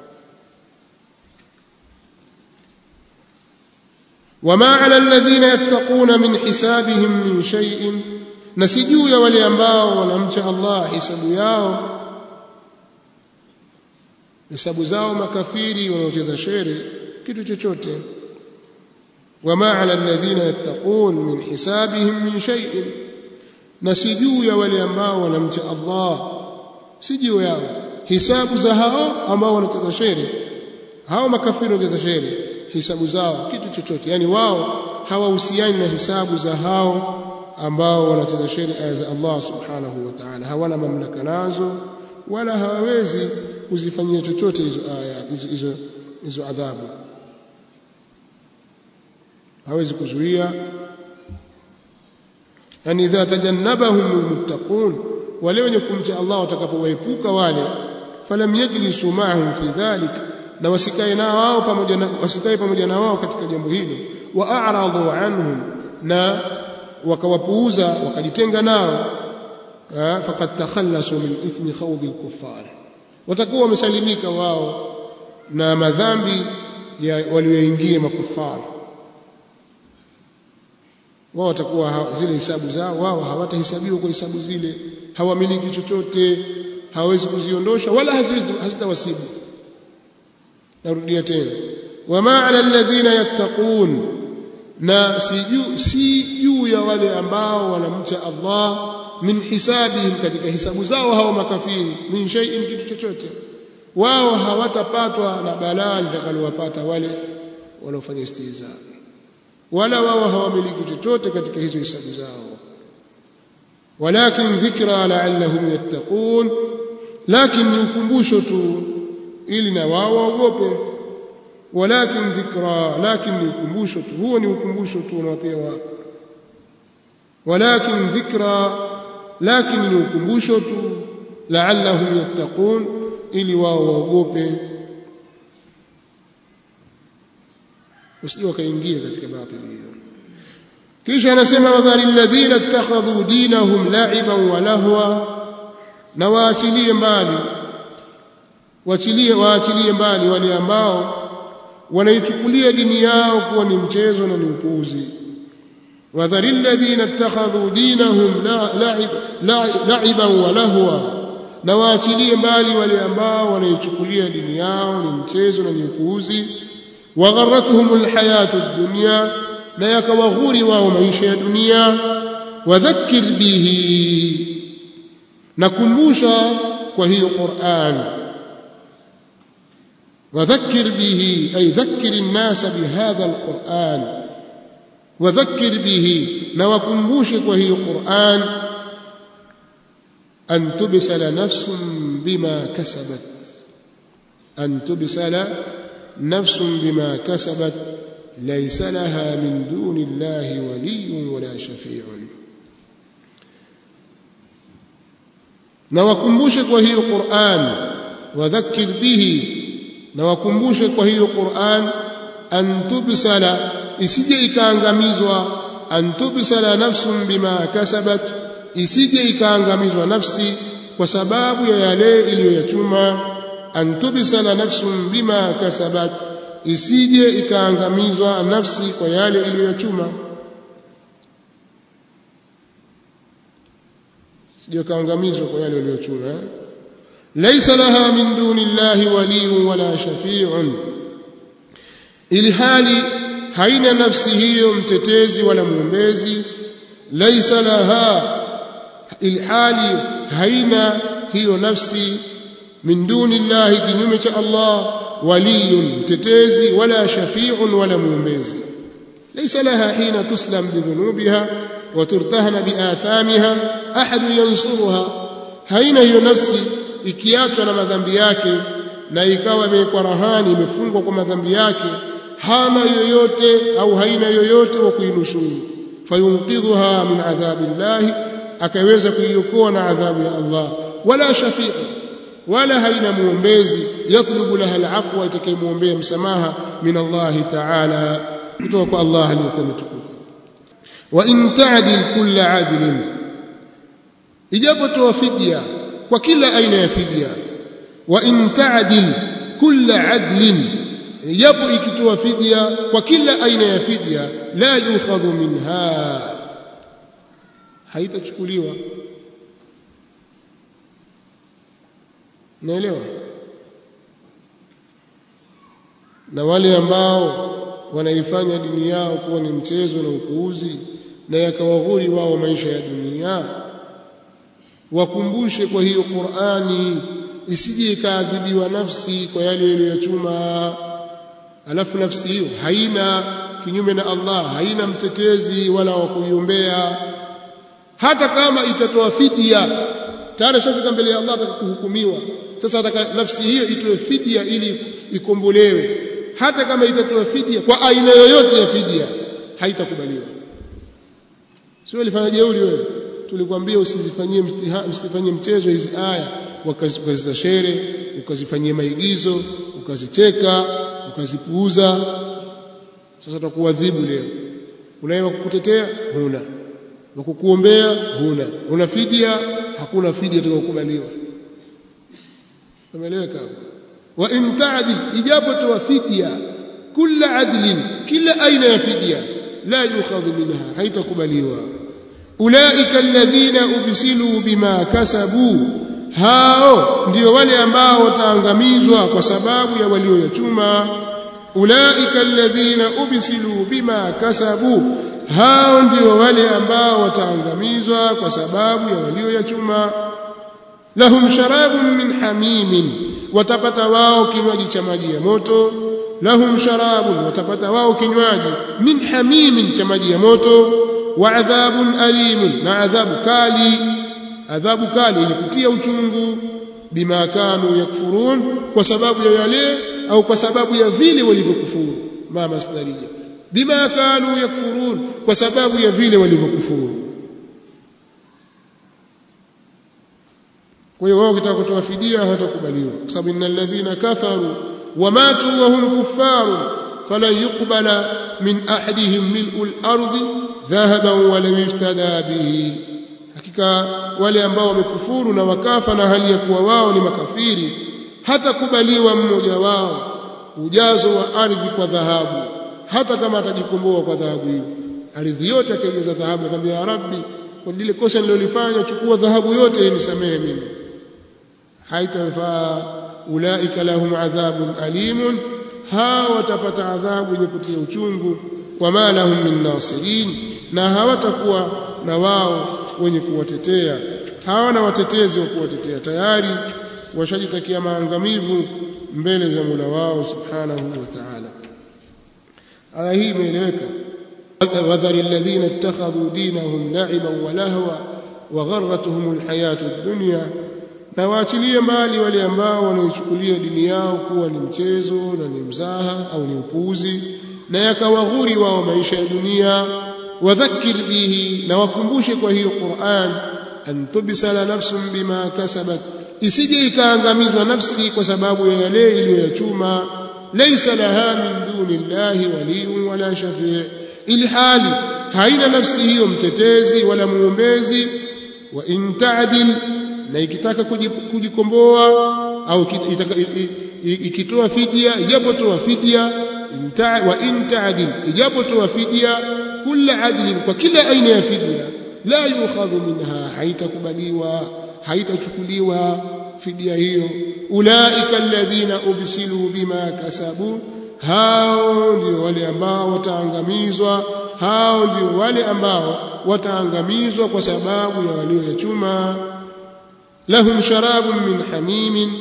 wama 'ala alladhina yattaquna min hisabihim min shay'in, na si juu ya wale ambao wanamcha Allah hisabu zao makafiri wanaocheza shere kitu chochote. Wama 'ala alladhina yattaqun min hisabihim min shay'in, na si juu ya wale ambao wanamcha Allah, si juu yao hisabu za hao ambao wanacheza shere, hao makafiri wanacheza shere, hisabu zao kitu chochote. Yani wao hawahusiani na hisabu za hao ambao wanacheza shere aya za Allah subhanahu wa ta'ala, hawana mamlaka nazo wala hawawezi kuzifanyia chochote hizo aya hizo adhabu, hawezi kuzuia. Yani idha tajannabahum almuttaqun, wale wenye kumcha Allah watakapowaepuka wale, falam yajlisu ma'ahum fi dhalik, na wasikae pamoja na wao katika jambo hilo, wa a'radu anhum, na wakawapuuza wakajitenga nao, faqad takhallasu min ithmi khawdhi al-kuffar, watakuwa wamesalimika wao na madhambi ya walioingia makufari. Wao watakuwa zile hisabu zao wao hawatahesabiwa kwa hisabu zile, hawamiliki chochote, hawezi kuziondosha wala hazitawasibu. Narudia tena, wama 'ala alladhina yattaqun, na si juu ya wale ambao wanamcha Allah, min hisabihim, katika hisabu zao hao makafiri, min shay'in, kitu chochote. Wao hawatapatwa na balaa litakalowapata wale wanaofanya istihza, wala wao hawamiliki chochote katika hizo hisabu zao. Walakin dhikra la'allahum yattaqun, lakini ni ukumbusho tu ili na wao waogope. Walakin dhikra, lakini ni ukumbusho tu, huo ni ukumbusho tu unaopewa. Walakin dhikra, lakini ni ukumbusho tu, la'allahum yattaqun, ili wao waogope, usije wakaingia katika batili hiyo. Kisha anasema wadhari alladhina ittakhadhu dinahum la'iban wa lahwa, na waachilie mbali wale ambao wanaichukulia dini yao kuwa ni mchezo na ni upuuzi. Wadhari alladhina ittakhadhu dinahum la'iban wa lahwa, na waachilie mbali wale ambao wanaichukulia dini yao ni mchezo na ni upuuzi. وغرتهم الحياة الدنيا, na yakawaghuri wao maisha ya dunia. Wadhakkir bihi, nakumbusha kwa hiyo Qur'an. Wadhakkir bihi ay dhakkir an-nas bihadha al-Qur'an. Wadhakkir bihi, na wakumbushe kwa hiyo Qur'an. An tubsala nafsun bima kasabat, an tubsala نفس بما كسبت ليس لها من دون الله ولي ولا شفيع. na wakumbushe kwa hiyo Qur'an, wadhakkir bihi, na wakumbushe kwa hiyo Qur'an, an tubsala, isije ikaangamizwa, an tubsala nafsun bima kasabat, isije ikaangamizwa nafsi kwa sababu ya yale iliyoyachuma. An tubsala nafsun bima kasabat, isije ikaangamizwa nafsi kwa yale iliyochuma, isije ikaangamizwa kwa yale iliyochuma. Laysa laha min duni llahi waliyyun wala shafi'un, ili hali haina nafsi hiyo mtetezi wala muombezi. Laysa laha, ili hali haina hiyo nafsi min duni llahi, kinyume cha Allah, waliyun mtetezi wala shafi'un wala muombezi laysa laha hina tuslam bidhunubiha wa turtahana biathamiha ahad yansuruha haina hiyo nafsi ikiachwa na madhambi yake na ikawa imekuwa rahani imefungwa kwa madhambi yake hana yoyote au haina yoyote wa kuinusuru fayunqidhuha min adhabillahi akaweza kuiokoa na adhabu ya Allah wala shafi'u wala haina muombezi yatlubu laha alafwa itakayemuombea msamaha min Allah ta'ala kutoka kwa Allah aliyokuwa mtukufu wa in ta'dil kull 'adlin ijapotoa fidia kwa kila aina ya fidia wa in ta'dil kull 'adlin ijapo ikitoa fidia kwa kila aina ya fidia la yukhadhu minha haitachukuliwa naelewa na wale ambao wanaifanya dini yao kuwa ni mchezo na upuuzi na yakawaghuri wao maisha ya dunia wakumbushe kwa hiyo Qur'ani isije ikaadhibiwa nafsi kwa yale iliyochuma alafu nafsi hiyo haina kinyume na Allah haina mtetezi wala wa kuiombea hata kama itatoa fidia tayari shafika mbele ya Allah atakuhukumiwa sasa nafsi hiyo itoe fidia ili ikombolewe hata kama itatoa fidia kwa aina yoyote ya fidia haitakubaliwa sio ulifanya jeuri wewe tulikwambia usifanyie mchezo hizi aya wakaziza shere ukazifanyia maigizo ukazicheka ukazipuuza sasa tutakuadhibu leo unayewa kukutetea huna wa kukuombea huna una fidia hakuna fidia itakayokubaliwa umeeleweka wa in ta'dil ijapo toa fidia kila adlin kila aina ya fidia la yukhadhu minha haitakubaliwa ulaika alladhina ubsilu bima kasabu hao ndio wale ambao wataangamizwa kwa sababu ya walioyachuma ulaika alladhina ubsilu bima kasabu hao ndio wale ambao wataangamizwa kwa sababu ya walioyachuma lahum sharabun min hamimin watapata wao kinywaji cha maji ya moto lahum sharabun watapata wao kinywaji min hamimin cha maji ya moto wa adhabun alimun na adhabu kali ni kutia uchungu bima kanu yakfurun kwa sababu ya yale au kwa sababu ya vile walivyokufuru ma masdaria bima kanu yakfurun kwa sababu ya vile walivyokufuru kwa hiyo wao kitaka kutoa fidia hawatakubaliwa kwa sababu innal ladhina kafaru wamatu wa hum kuffaru falan yuqbala min ahadihim mil'ul ardi dhahaban wa lam yuftada bihi hakika wale ambao wamekufuru na wakafa na hali ya kuwa wao ni makafiri hata kubaliwa mmoja wao ujazo wa ardhi kwa dhahabu hata kama atajikomboa kwa dhahabu hiyo ardhi yote akaijaza dhahabu akamwambia ya rabbi kwa lile kosa nililofanya chukua dhahabu yote nisamehe mimi haitafaa ulaika lahum adhabun alimun hawa watapata adhabu yenye kutia uchungu wama lahum min nasirin na hawatakuwa na wao wenye kuwatetea hawana watetezi wa kuwatetea tayari washajitakia maangamivu mbele za Mola wao subhanahu wa ta'ala aya hii imeeleweka wadhari alladhina ittakhadhu dinahum la'iban wa lahwa wa gharratuhum alhayatu ad-dunya na waachilie mbali wale ambao wanaichukulia dini yao kuwa ni mchezo na ni mzaha au ni upuuzi na yakawaghuri wao maisha ya dunia wadhakkir bihi na wakumbushe kwa hiyo Qur'an an tubsala nafsun bima kasabat isije ikaangamizwa nafsi kwa sababu ya yale iliyoyachuma laysa laha min dunillahi waliyun wala shafi' ili hali haina nafsi hiyo mtetezi wala muombezi wa in ta'dil na ikitaka kujikomboa au ikitoa fidia ijapotoa fidia wa in ta'dil ijapotoa fidia kila adlin kwa kila aina ya fidia la yukhadhu minha haitakubaliwa haitachukuliwa fidia hiyo ulaika alladhina ubsilu bima kasabu hao ndio wale ambao wataangamizwa hao ndio wale ambao wataangamizwa kwa sababu ya walioyachuma lahum sharabun min hamimin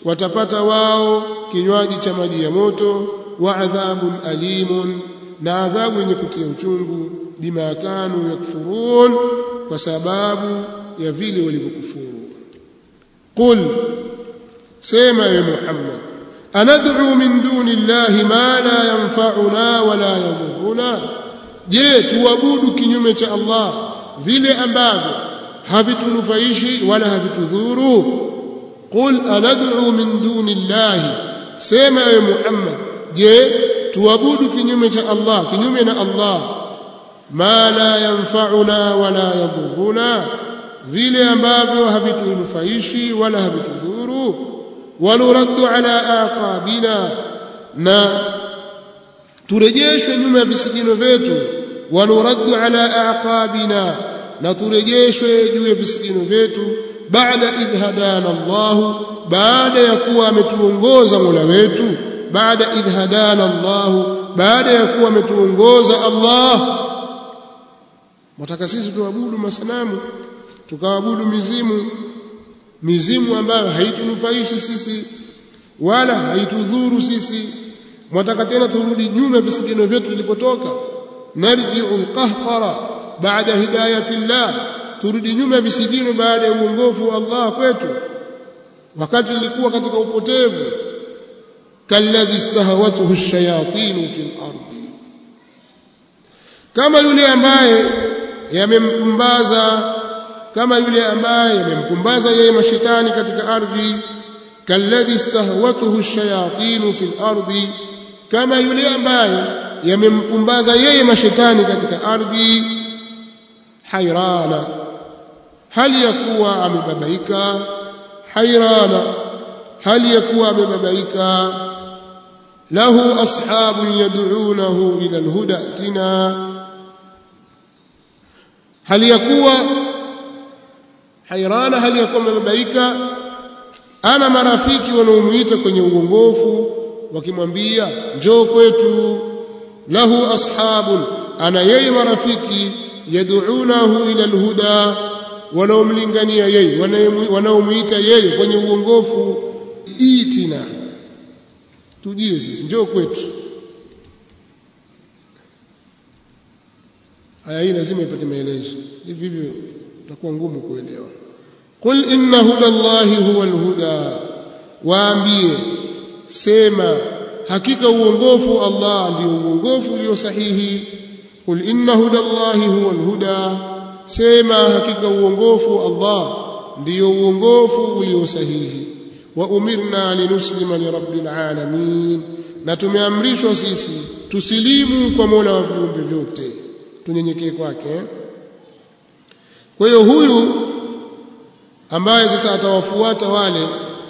watapata wao kinywaji cha maji ya moto, wa adhabun alimun, na adhabu yenye kutia uchungu, bima kanu yakfurun, kwa sababu ya vile walivyokufuru. Qul, sema ya Muhammad, anad'u min duni llahi ma la yanfa'una wa la yadhurruna, je, tuabudu kinyume cha Allah vile ambavyo havitunufaishi wala havitudhuru? Qul anad'u min duni llahi, sema ya Muhammad, je, tuabudu kinyume cha Allah, kinyume na Allah, ma la yanfa'una wala yadhurruna, vile ambavyo havitunufaishi wala havitudhuru. Waluraddu ala aqabina, na turejeshwe nyuma ya visigino vyetu. Waluraddu ala aqabina, na turejeshwe juu ya visigino vyetu. Baada idh hadana Allah, baada ya kuwa ametuongoza Mola wetu. Baada idh hadana Allah, baada ya kuwa ametuongoza Allah. Wataka sisi tuabudu masanamu, tukaabudu mizimu ambayo haitunufaishi sisi wala haitudhuru sisi. Mwataka tena turudi nyuma visigino vyetu tulipotoka. Narji'u alqahqara ba'da hidayati Allah, turudi nyuma visigino baada ya uongofu wa Allah kwetu, wakati tulikuwa katika upotevu. Kalladhi istahawatuhu ash-shayatin fi al-ardi, kama yule ambaye yamempumbaza yeye mashetani katika ardhi. Kalladhi istahwatuhu ash-shayatin fi al-ardi, kama yule ambaye yamempumbaza yeye mashetani katika ardhi. Hayrana, hali yakuwa amebabaika. Hayrana, hali yakuwa amebabaika. Lahu ashabun yad'unahu ila al-huda atina, hali yakuwa hayrana, hali yakuwa amebabaika. Ana marafiki wanaomuita kwenye uongofu wakimwambia njoo kwetu. Lahu ashabun, ana yeye marafiki, yad'unahu ila alhuda, wanaomlingania yeye, wanaomuita yeye kwenye uongofu. Itina, tujie sisi, njoo kwetu. Aya hii lazima ipate maelezo, hivi hivyo itakuwa ngumu kuelewa. Qul inna hudallahi huwal huda, waambie, sema, hakika uongofu Allah ndio uongofu ulio sahihi. Qul inna hudallahi huwal huda, sema, hakika uongofu Allah ndio uongofu ulio sahihi. Wa umirna linuslima lirabbil alamin, na tumeamrishwa sisi tusilimu kwa Mola wa viumbe vyote, tunyenyekee kwake. Kwa hiyo huyu ambaye sasa atawafuata wale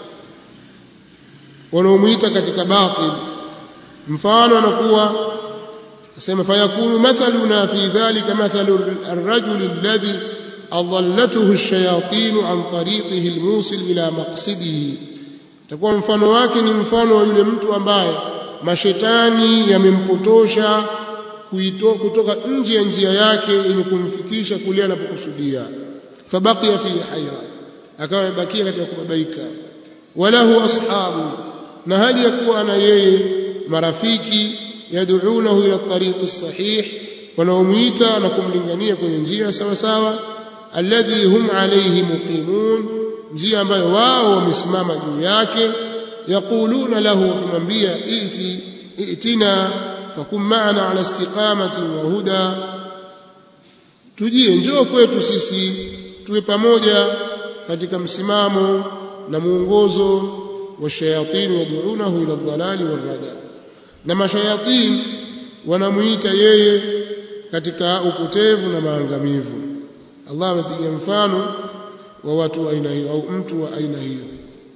wanaomuita katika batil, mfano anakuwa asema, fayakunu mathaluna fi dhalika mathalu ar-rajuli alladhi adallatuhu ash-shayatin an tariqihi al-musil ila maqsidihi, takuwa mfano wake ni mfano wa yule mtu ambaye mashetani yamempotosha kutoka nje ya njia yake yenye kumfikisha kule anapokusudia. Fabaqiya fi hayra, akawa amebakia katika kubabaika. Walahu ashabu, na hali yakuwa ana yeye marafiki, yad'unahu ila at-tariq as-sahih, wanaomuita na kumlingania kwenye njia sawa sawa. Alladhi hum alayhi muqimun, njia ambayo wao wamesimama juu yake. Yaquluna lahu, kumwambia, itina fakum ma'ana ala istiqamati wa huda, tujie, njoo kwetu sisi tuwe pamoja katika msimamo na muongozo. Wa shayatin yad'unahu ila ad-dhalali wal-rada, na mashayatin wanamuita yeye katika upotevu na maangamivu. Allah amepiga mfano wa watu wa aina hiyo, au mtu wa aina hiyo.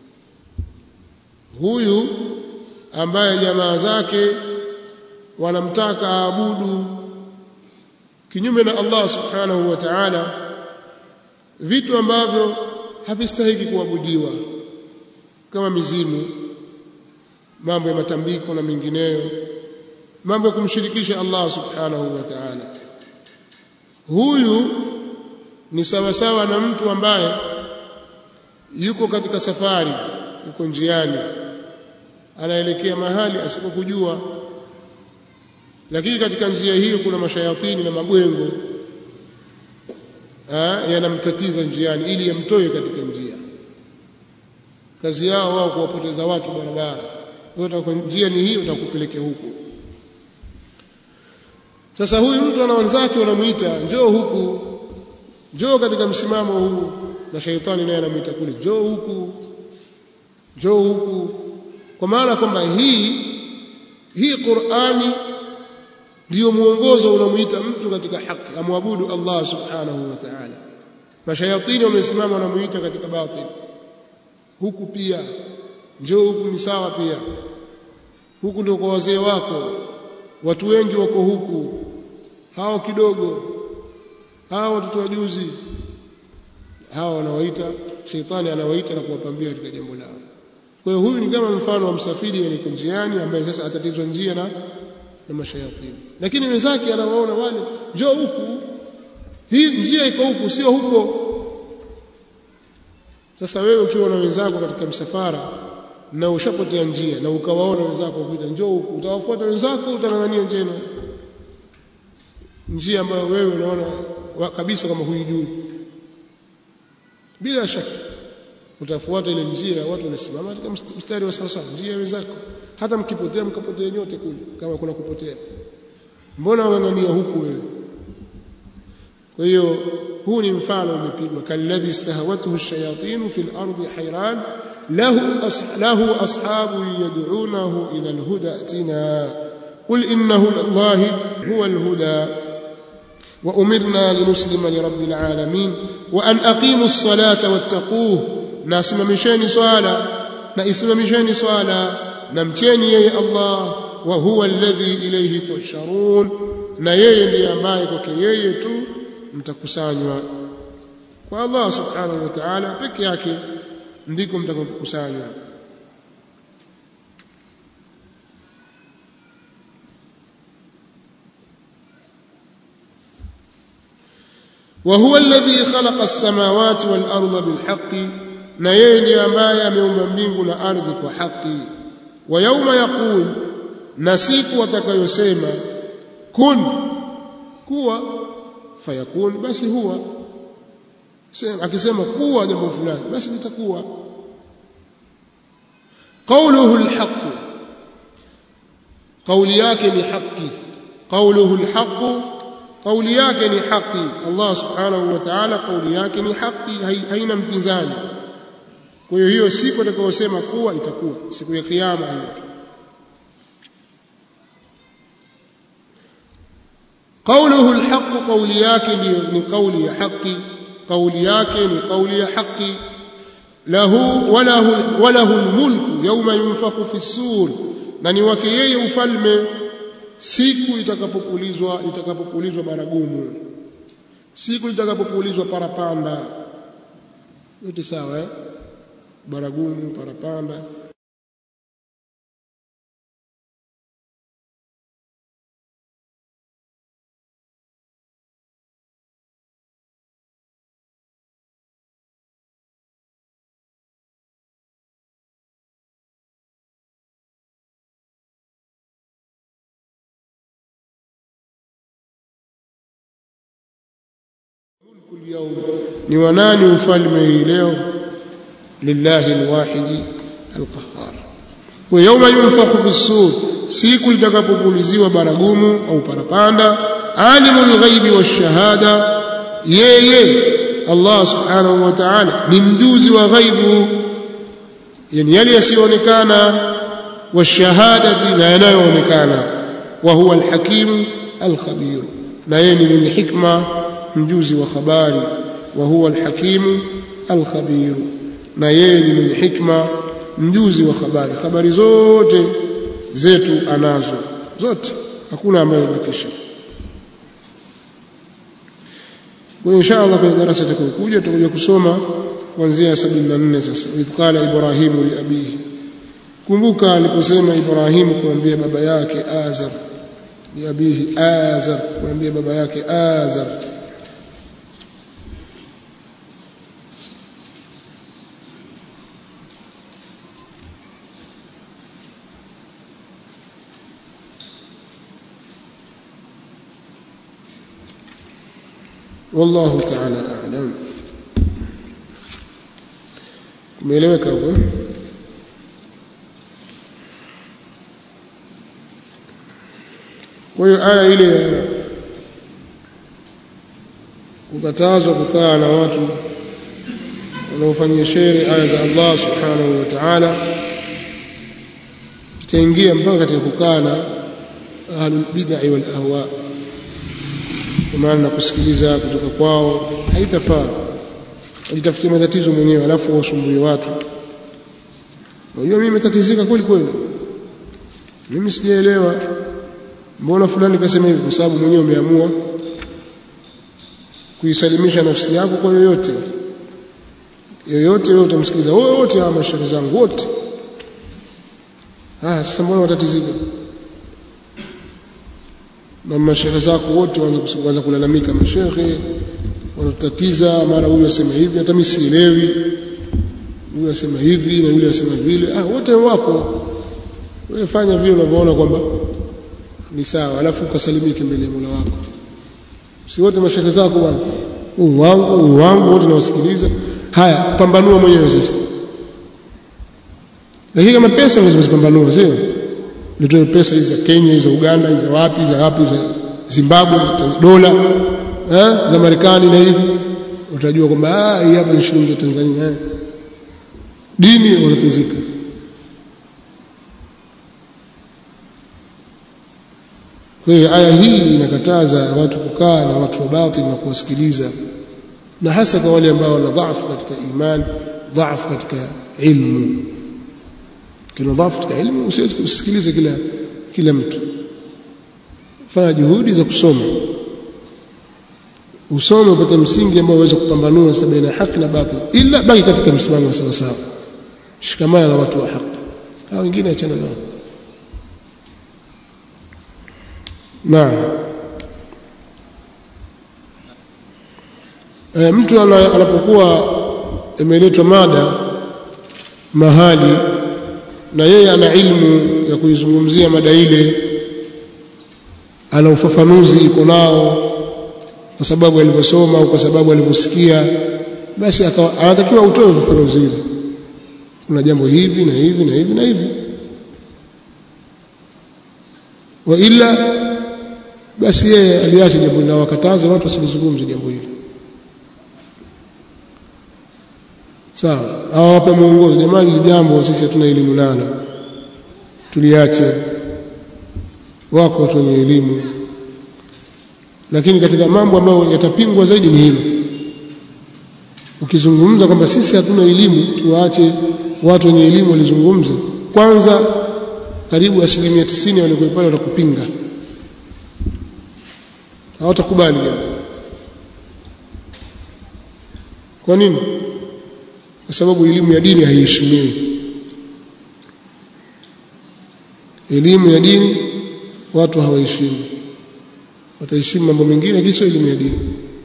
Huyu ambaye jamaa zake wanamtaka aabudu kinyume na Allah subhanahu wa ta'ala vitu ambavyo havistahiki kuabudiwa, kama mizimu, mambo ya matambiko na mengineyo, mambo ya kumshirikisha Allah subhanahu wa ta'ala. Huyu ni sawa sawa na mtu ambaye yuko katika safari yuko njiani anaelekea mahali asipokujua, lakini katika njia hiyo kuna mashayatini na mabwengo yanamtatiza njiani ili yamtoe katika njia. Kazi yao wao kuwapoteza watu barabara. Wewe kwa njia ni hiyo utakupelekea huko. Sasa huyu mtu ana wenzake wanamuita, njoo huku, njoo katika msimamo huu, na shaytani naye anamuita kule, njoo huku, njoo huku. Kwa maana kwamba hii Qur'ani ndio muongozo unamuita mtu katika haki amwabudu Allah subhanahu wa ta'ala. Mashayatini wamesimama wanamuita katika batil. Huku pia njoo huku ni sawa pia, huku ndio kwa wazee wako, watu wengi wako huku, hao kidogo, hao watoto wajuzi, hao wanawaita, shetani anawaita na kuwapambia katika jambo lao. Kwa hiyo huyu ni kama mfano wa msafiri aliyeko njiani ambaye sasa atatizwa njia na mashayatini, lakini wenzake anawaona wale, njoo huku, hii njia iko huku, sio huko. Sasa wewe ukiwa na wenzako katika msafara na ushapotea njia na ukawaona wenzako kuita njoo huku, utawafuata wenzako, utang'ang'ania njia ambayo wewe unaona kabisa kama huijui, bila shaka utafuata ile njia. Watu wanasimama katika mstari wa sawa sawa, njia ya wenzako. Hata mkipotea mkapotea nyote kule, kama kuna kupotea, mbona unang'ang'ania huku wewe? Kwa hiyo huu ni mfano umepigwa, kalladhi istahawathu ash-shayatin fi al-ardi hayran lahu ashabu yad'unahu ila al-huda atina qul innahu lillahi huwa al-huda wa umirna linuslima lirabbil alamin wa an aqimu as-salata wattaquhu, na simamisheni swala na isimamisheni swala na mcheni yeye Allah, wa huwa alladhi ilayhi tuhsharun, na yeye ndiye ambaye kwake yeye tu mtakusanywa. Kwa Allah subhanahu wa ta'ala peke yake ndiko mtakokusanywa. wa huwa alladhi khalaqa as-samawati wal arda bil haqqi, na yeye ndiye ambaye ameumba mbingu na ardhi kwa haki. Wa yawma yaqul, na siku atakayosema kun, kuwa, fayakun, basi huwa. Akisema kuwa jambo fulani basi litakuwa. Qawluhu alhaq, qawli yake ni haki. Qawluhu alhaq, qawli yake ni haki. Allah subhanahu wa ta'ala qawli yake ni haki, haina mpinzani. Kwa hiyo siku atakayosema kuwa itakuwa, siku ya kiyama hiyo. Qawluhu alhaq, qawli yake ni qawli ya haki. Qawli yake ni qawli ya haki. Walahu almulku yawma yunfakhu fi as-sur, na ni wake yeye ufalme siku itakapopulizwa baragumu, siku itakapopulizwa parapanda. Yote sawa baragumu, parapanda. Mulku al-yawm, ni wanani ufalme hii leo? Lillahi al-wahidi al-qahhar. Wa yawma yunfakhu fi as-sur, siku litakapopuliziwa baragumu au parapanda. Alimul ghaibi wash-shahada, yeye Allah subhanahu wa ta'ala ni mjuzi wa ghaibu, yani yale yasiyoonekana, wash-shahadati, na yanayoonekana. Wa huwa al-hakim al-khabir, na yeye ni mwenye hikma, mjuzi wa habari. Wa huwa al-hakim al-khabir, na yeye ni mwenye hikma, mjuzi wa habari. Habari zote zetu anazo zote, hakuna ambaye anakisha. Kwa insha Allah kwenye darasa itakayokuja tutakuja kusoma kuanzia 74 sasa. Idh qala Ibrahimu li abihi, kumbuka aliposema Ibrahimu kumwambia baba yake Azar, li abihi Azar, kumwambia baba yake Azar. wallahu ta'ala a'lam. Umeeleweka hapo? Kwa hiyo aya ile ya kukatazwa kukaa na watu wanaofanyia sheri aya za Allah subhanahu wa ta'ala itaingia mpaka katika kukaa na ahlul bid'ah wal ahwa, kwa maana kusikiliza kutoka kwao haitafaa. Ajitafutie matatizo mwenyewe alafu wasumbue watu. Unajua mimi nimetatizika kweli kweli, mimi sijaelewa mbona fulani kasema hivi, kwa sababu mwenyewe umeamua kuisalimisha nafsi yako kwa yoyote wewe utamsikiliza wote hawa mashaikh zangu wote. Sasa mbona watatizika na mashaikh zako wote waanza kulalamika, mashaikh wanatatiza, mara huyu asema hivi hata mimi sielewi, huyu asema hivi na yule asema vile. Wote wako, wewe fanya vile unavyoona kwamba ni sawa, alafu ukasalimike mbele ya Mola wako. Si wote mashaikh zako bwana, huyu wangu wote nawasikiliza. Haya, pambanua mwenyewe sasa. Lakini kama pesa unaweza kuzipambanua, sio? Nitoe pesa hizi za Kenya, hizi za Uganda, hizi za wapi, za Zimbabwe, dola, za Marekani na hivi, utajua kwamba hii hapa ni shilingi ya Tanzania. Dini wanatizika. Kwa hiyo aya hii inakataza watu kukaa na watu wa batili na kuwasikiliza, na hasa kwa wale ambao wana dhaifu katika imani, dhaifu katika ilmu. Kila dhaifu katika ilmu usiweze kusikiliza kila mtu. Fanya juhudi za kusoma, usome upate msingi ambao uweze kupambanua baina haki na batili, ila baki katika msimamo sawa sawa, shikamana na watu wa haki, hao wengine achana nao. Mtu anapokuwa imeletwa mada mahali na yeye ana ilmu ya kuizungumzia mada ile, ana ufafanuzi iko nao kwa sababu alivyosoma au kwa sababu alivyosikia, basi anatakiwa utoe ufafanuzi ule. Kuna jambo hivi na hivi na hivi na hivi, wa ila basi yeye aliacha jambo na wakataza watu wasizungumze jambo hili. Sawa, hawapa muongozo, jamani, hili jambo sisi hatuna elimu nalo, tuliache. Wako watu wenye elimu, lakini katika mambo ambayo yatapingwa zaidi ni hilo. Ukizungumza kwamba sisi hatuna elimu, tuache watu wenye elimu walizungumze, kwanza karibu 90% walikuwa pale watakupinga, hawatakubali jambo. Kwa nini? Kwa sababu elimu ya dini haiheshimiwi. Elimu ya dini watu hawaheshimu, wataheshimu mambo mengine kisha elimu ya dini.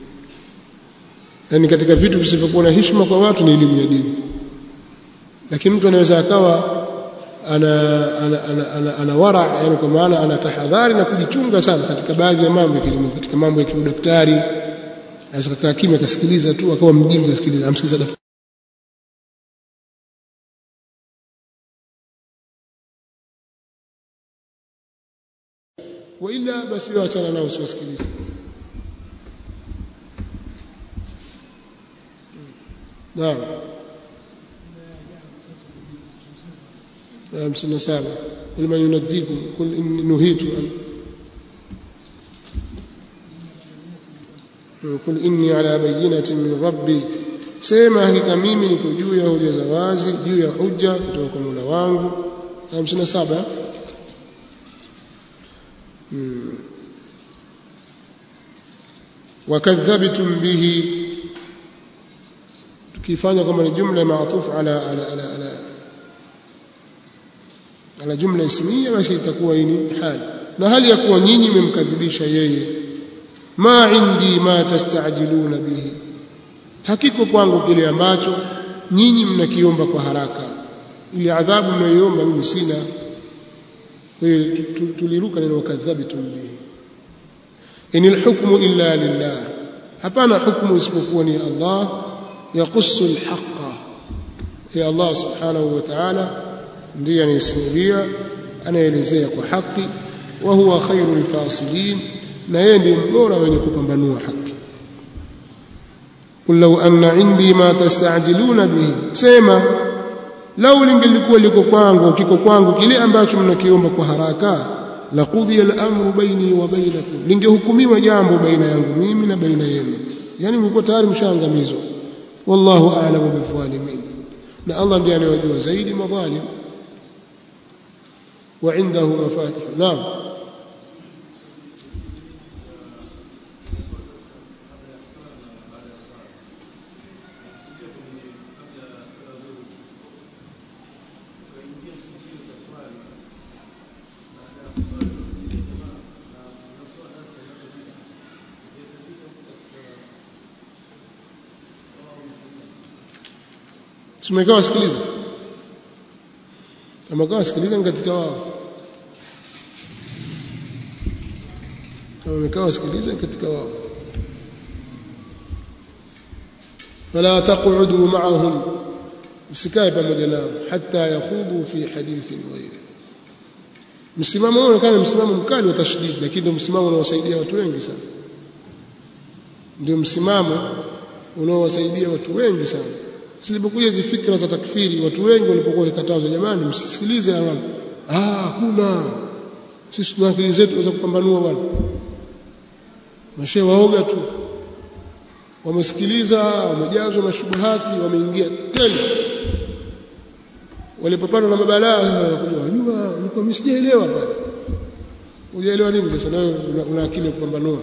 Yaani katika vitu visivyokuwa na heshima kwa watu ni elimu ya dini. Lakini mtu anaweza akawa ana wara, yani kwa maana ana tahadhari na kujichunga sana katika baadhi ya mambo ya kilimo, katika mambo ya kiudaktari, anaweza kukaa kimya akasikiliza tu, akawa mjinga akasikiliza, amsikiliza daftari. Wa ila basi waachana nao, usiwasikilize. Naam. 57 قل من ينجيكم قل إني نهيت قل إني على بينة من ربي, sema hakika mimi niko juu ya hoja za wazi, juu ya hujja kutoka kwa Mola wangu. 57 wakadhabtum bihi, tukifanya kama ni jumla maatuf ala jumla ismiya, basi itakuwa ni hali, na hali ya kuwa nyinyi mmemkadhibisha yeye. Ma indi ma tastajiluna bihi, hakika kwangu kile ambacho nyinyi mnakiomba kwa haraka, ile adhabu mnayoomba mimi sina. Kwa hiyo tuliruka neno wakadhabtum bihi. Inil hukmu illa lillah, hapana hukumu isipokuwa ni Allah yaqussu alhaqa ya Allah subhanahu wa ta'ala ndiye anayesimulia anaelezea kwa haki wa huwa khairul fasilin na yeye ndiye mbora wenye kupambanua haki qul law anna indi ma tastajiluna bihi sema lau lingelikuwa liko kwangu kiko kwangu kile ambacho mnakiomba kwa haraka la qudhiya al-amru baini wa bainakum lingehukumiwa jambo baina yangu mimi na baina yenu yani mko tayari mshaangamizwa wallahu a'lamu bidh-dhalimin na Allah ndiye anayejua zaidi madhalim wa indahu mafatih naam tumekaa wasikiliza kama kawa wasikiliza katika wao kama wamekaa wasikiliza katika wao fala taq'udu ma'ahum usikae pamoja nao hatta yakhudu fi hadithin ghayri msimamo wao kana msimamo mkali wa tashdid lakini ndio msimamo unaowasaidia watu wengi sana ndio msimamo unaowasaidia watu wengi sana zilipokuja hizo fikra za takfiri watu wengi walipokuwa wakatazwa jamani msisikilize hawa kuna sisi tuna akili zetu za kupambanua bwana mashehe waoga tu wamesikiliza wamejazwa mashubuhati wameingia tena walipopatwa na mabalaa wajua nilikuwa msijaelewa bwana hujaelewa nini sasa nawe una akili ya kupambanua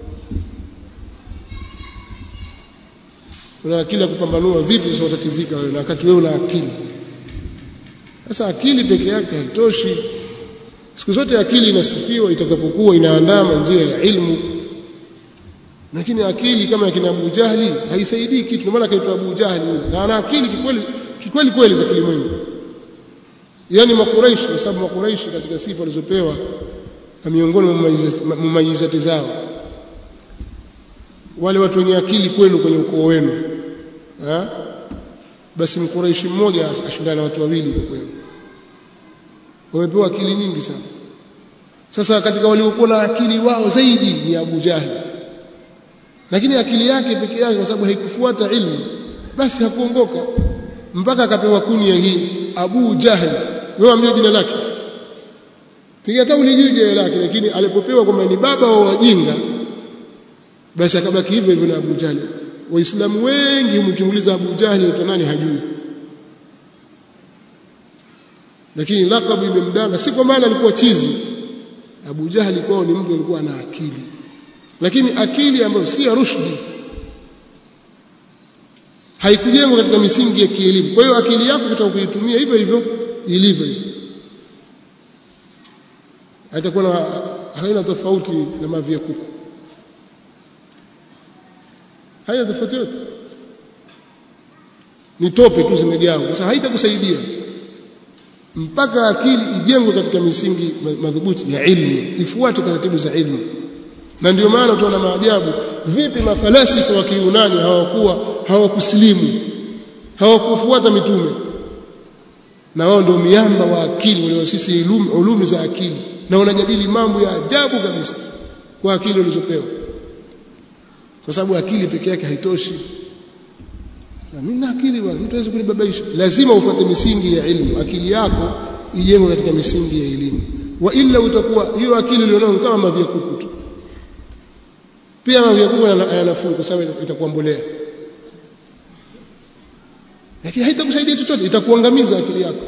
una akili ya kupambanua vipi sio utatizika wewe na wakati wewe una akili sasa akili peke yake haitoshi siku zote akili inasifiwa itakapokuwa inaandama njia ya ilmu lakini akili kama yakina Abu Jahli haisaidii kitu ndio maana kaitwa Abu Jahli na ana akili kikweli za kilimwengu yani makuraishi kwa sababu makuraishi katika sifa walizopewa na miongoni mwa mumayizati zao wale watu wenye akili kwenu kwenye ukoo wenu basi mkuraishi mmoja ashindana na watu wawili kwa kwenu wamepewa akili nyingi sana sasa katika waliokuwa na akili wao zaidi ni Abu Jahli lakini akili yake pekee yake kwa sababu haikufuata ilmu basi hakuongoka mpaka akapewa kunia hii Abu Jahli wewe amjua jina lake pia hata ulijui jina lake lakini alipopewa kwamba ni baba wa wajinga basi akabaki hivyo hivyo na Abu Jahli waislamu wengi mkimuuliza Abu Jahli ni nani hajui lakini lakabu imemdana si kwa maana alikuwa chizi Abu Jahli kwao ni mtu alikuwa na akili lakini akili ambayo si ya rushdi haikujengwa katika misingi ya kielimu kwa hiyo akili yako utakuitumia hivyo hivyo ilivyo hivyo haitakuwa haina tofauti na mavi ya kuku haina tofauti yote ni tope tu zimejaa sasa haitakusaidia mpaka akili ijengwe katika misingi madhubuti ya ilmu ifuate taratibu za ilmu na ndio maana tunaona maajabu vipi mafalasifa wa Kiyunani hawakusilimu hawakufuata mitume na wao ndio miamba wa akili waliosisi ulumi za akili na wanajadili mambo ya ajabu kabisa kwa akili walizopewa kwa sababu akili peke yake haitoshi na mimi na akili bwana mtu hawezi kunibabaisha lazima ufuate misingi ya ilmu akili yako ijengwe katika misingi ya elimu wa illa utakuwa hiyo akili ulionayo kama mavi ya kuku tu pia mavi ya kuku yanafuu kwa sababu itakuwa mbolea lakini haitakusaidia chochote itakuangamiza akili yako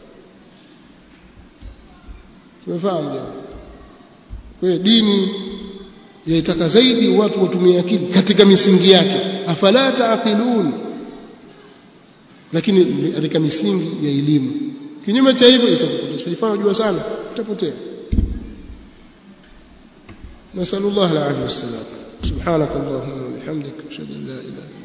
tumefahamu jamani kwa hiyo dini yaitaka zaidi watu watumie akili katika misingi yake afala taaqilun lakini katika misingi ya elimu kinyume cha hivyo itakupotea usifanye jua sana utapotea nasallallahu alaihi wasallam subhanakallahumma wa bihamdika ashhadu an la ilaha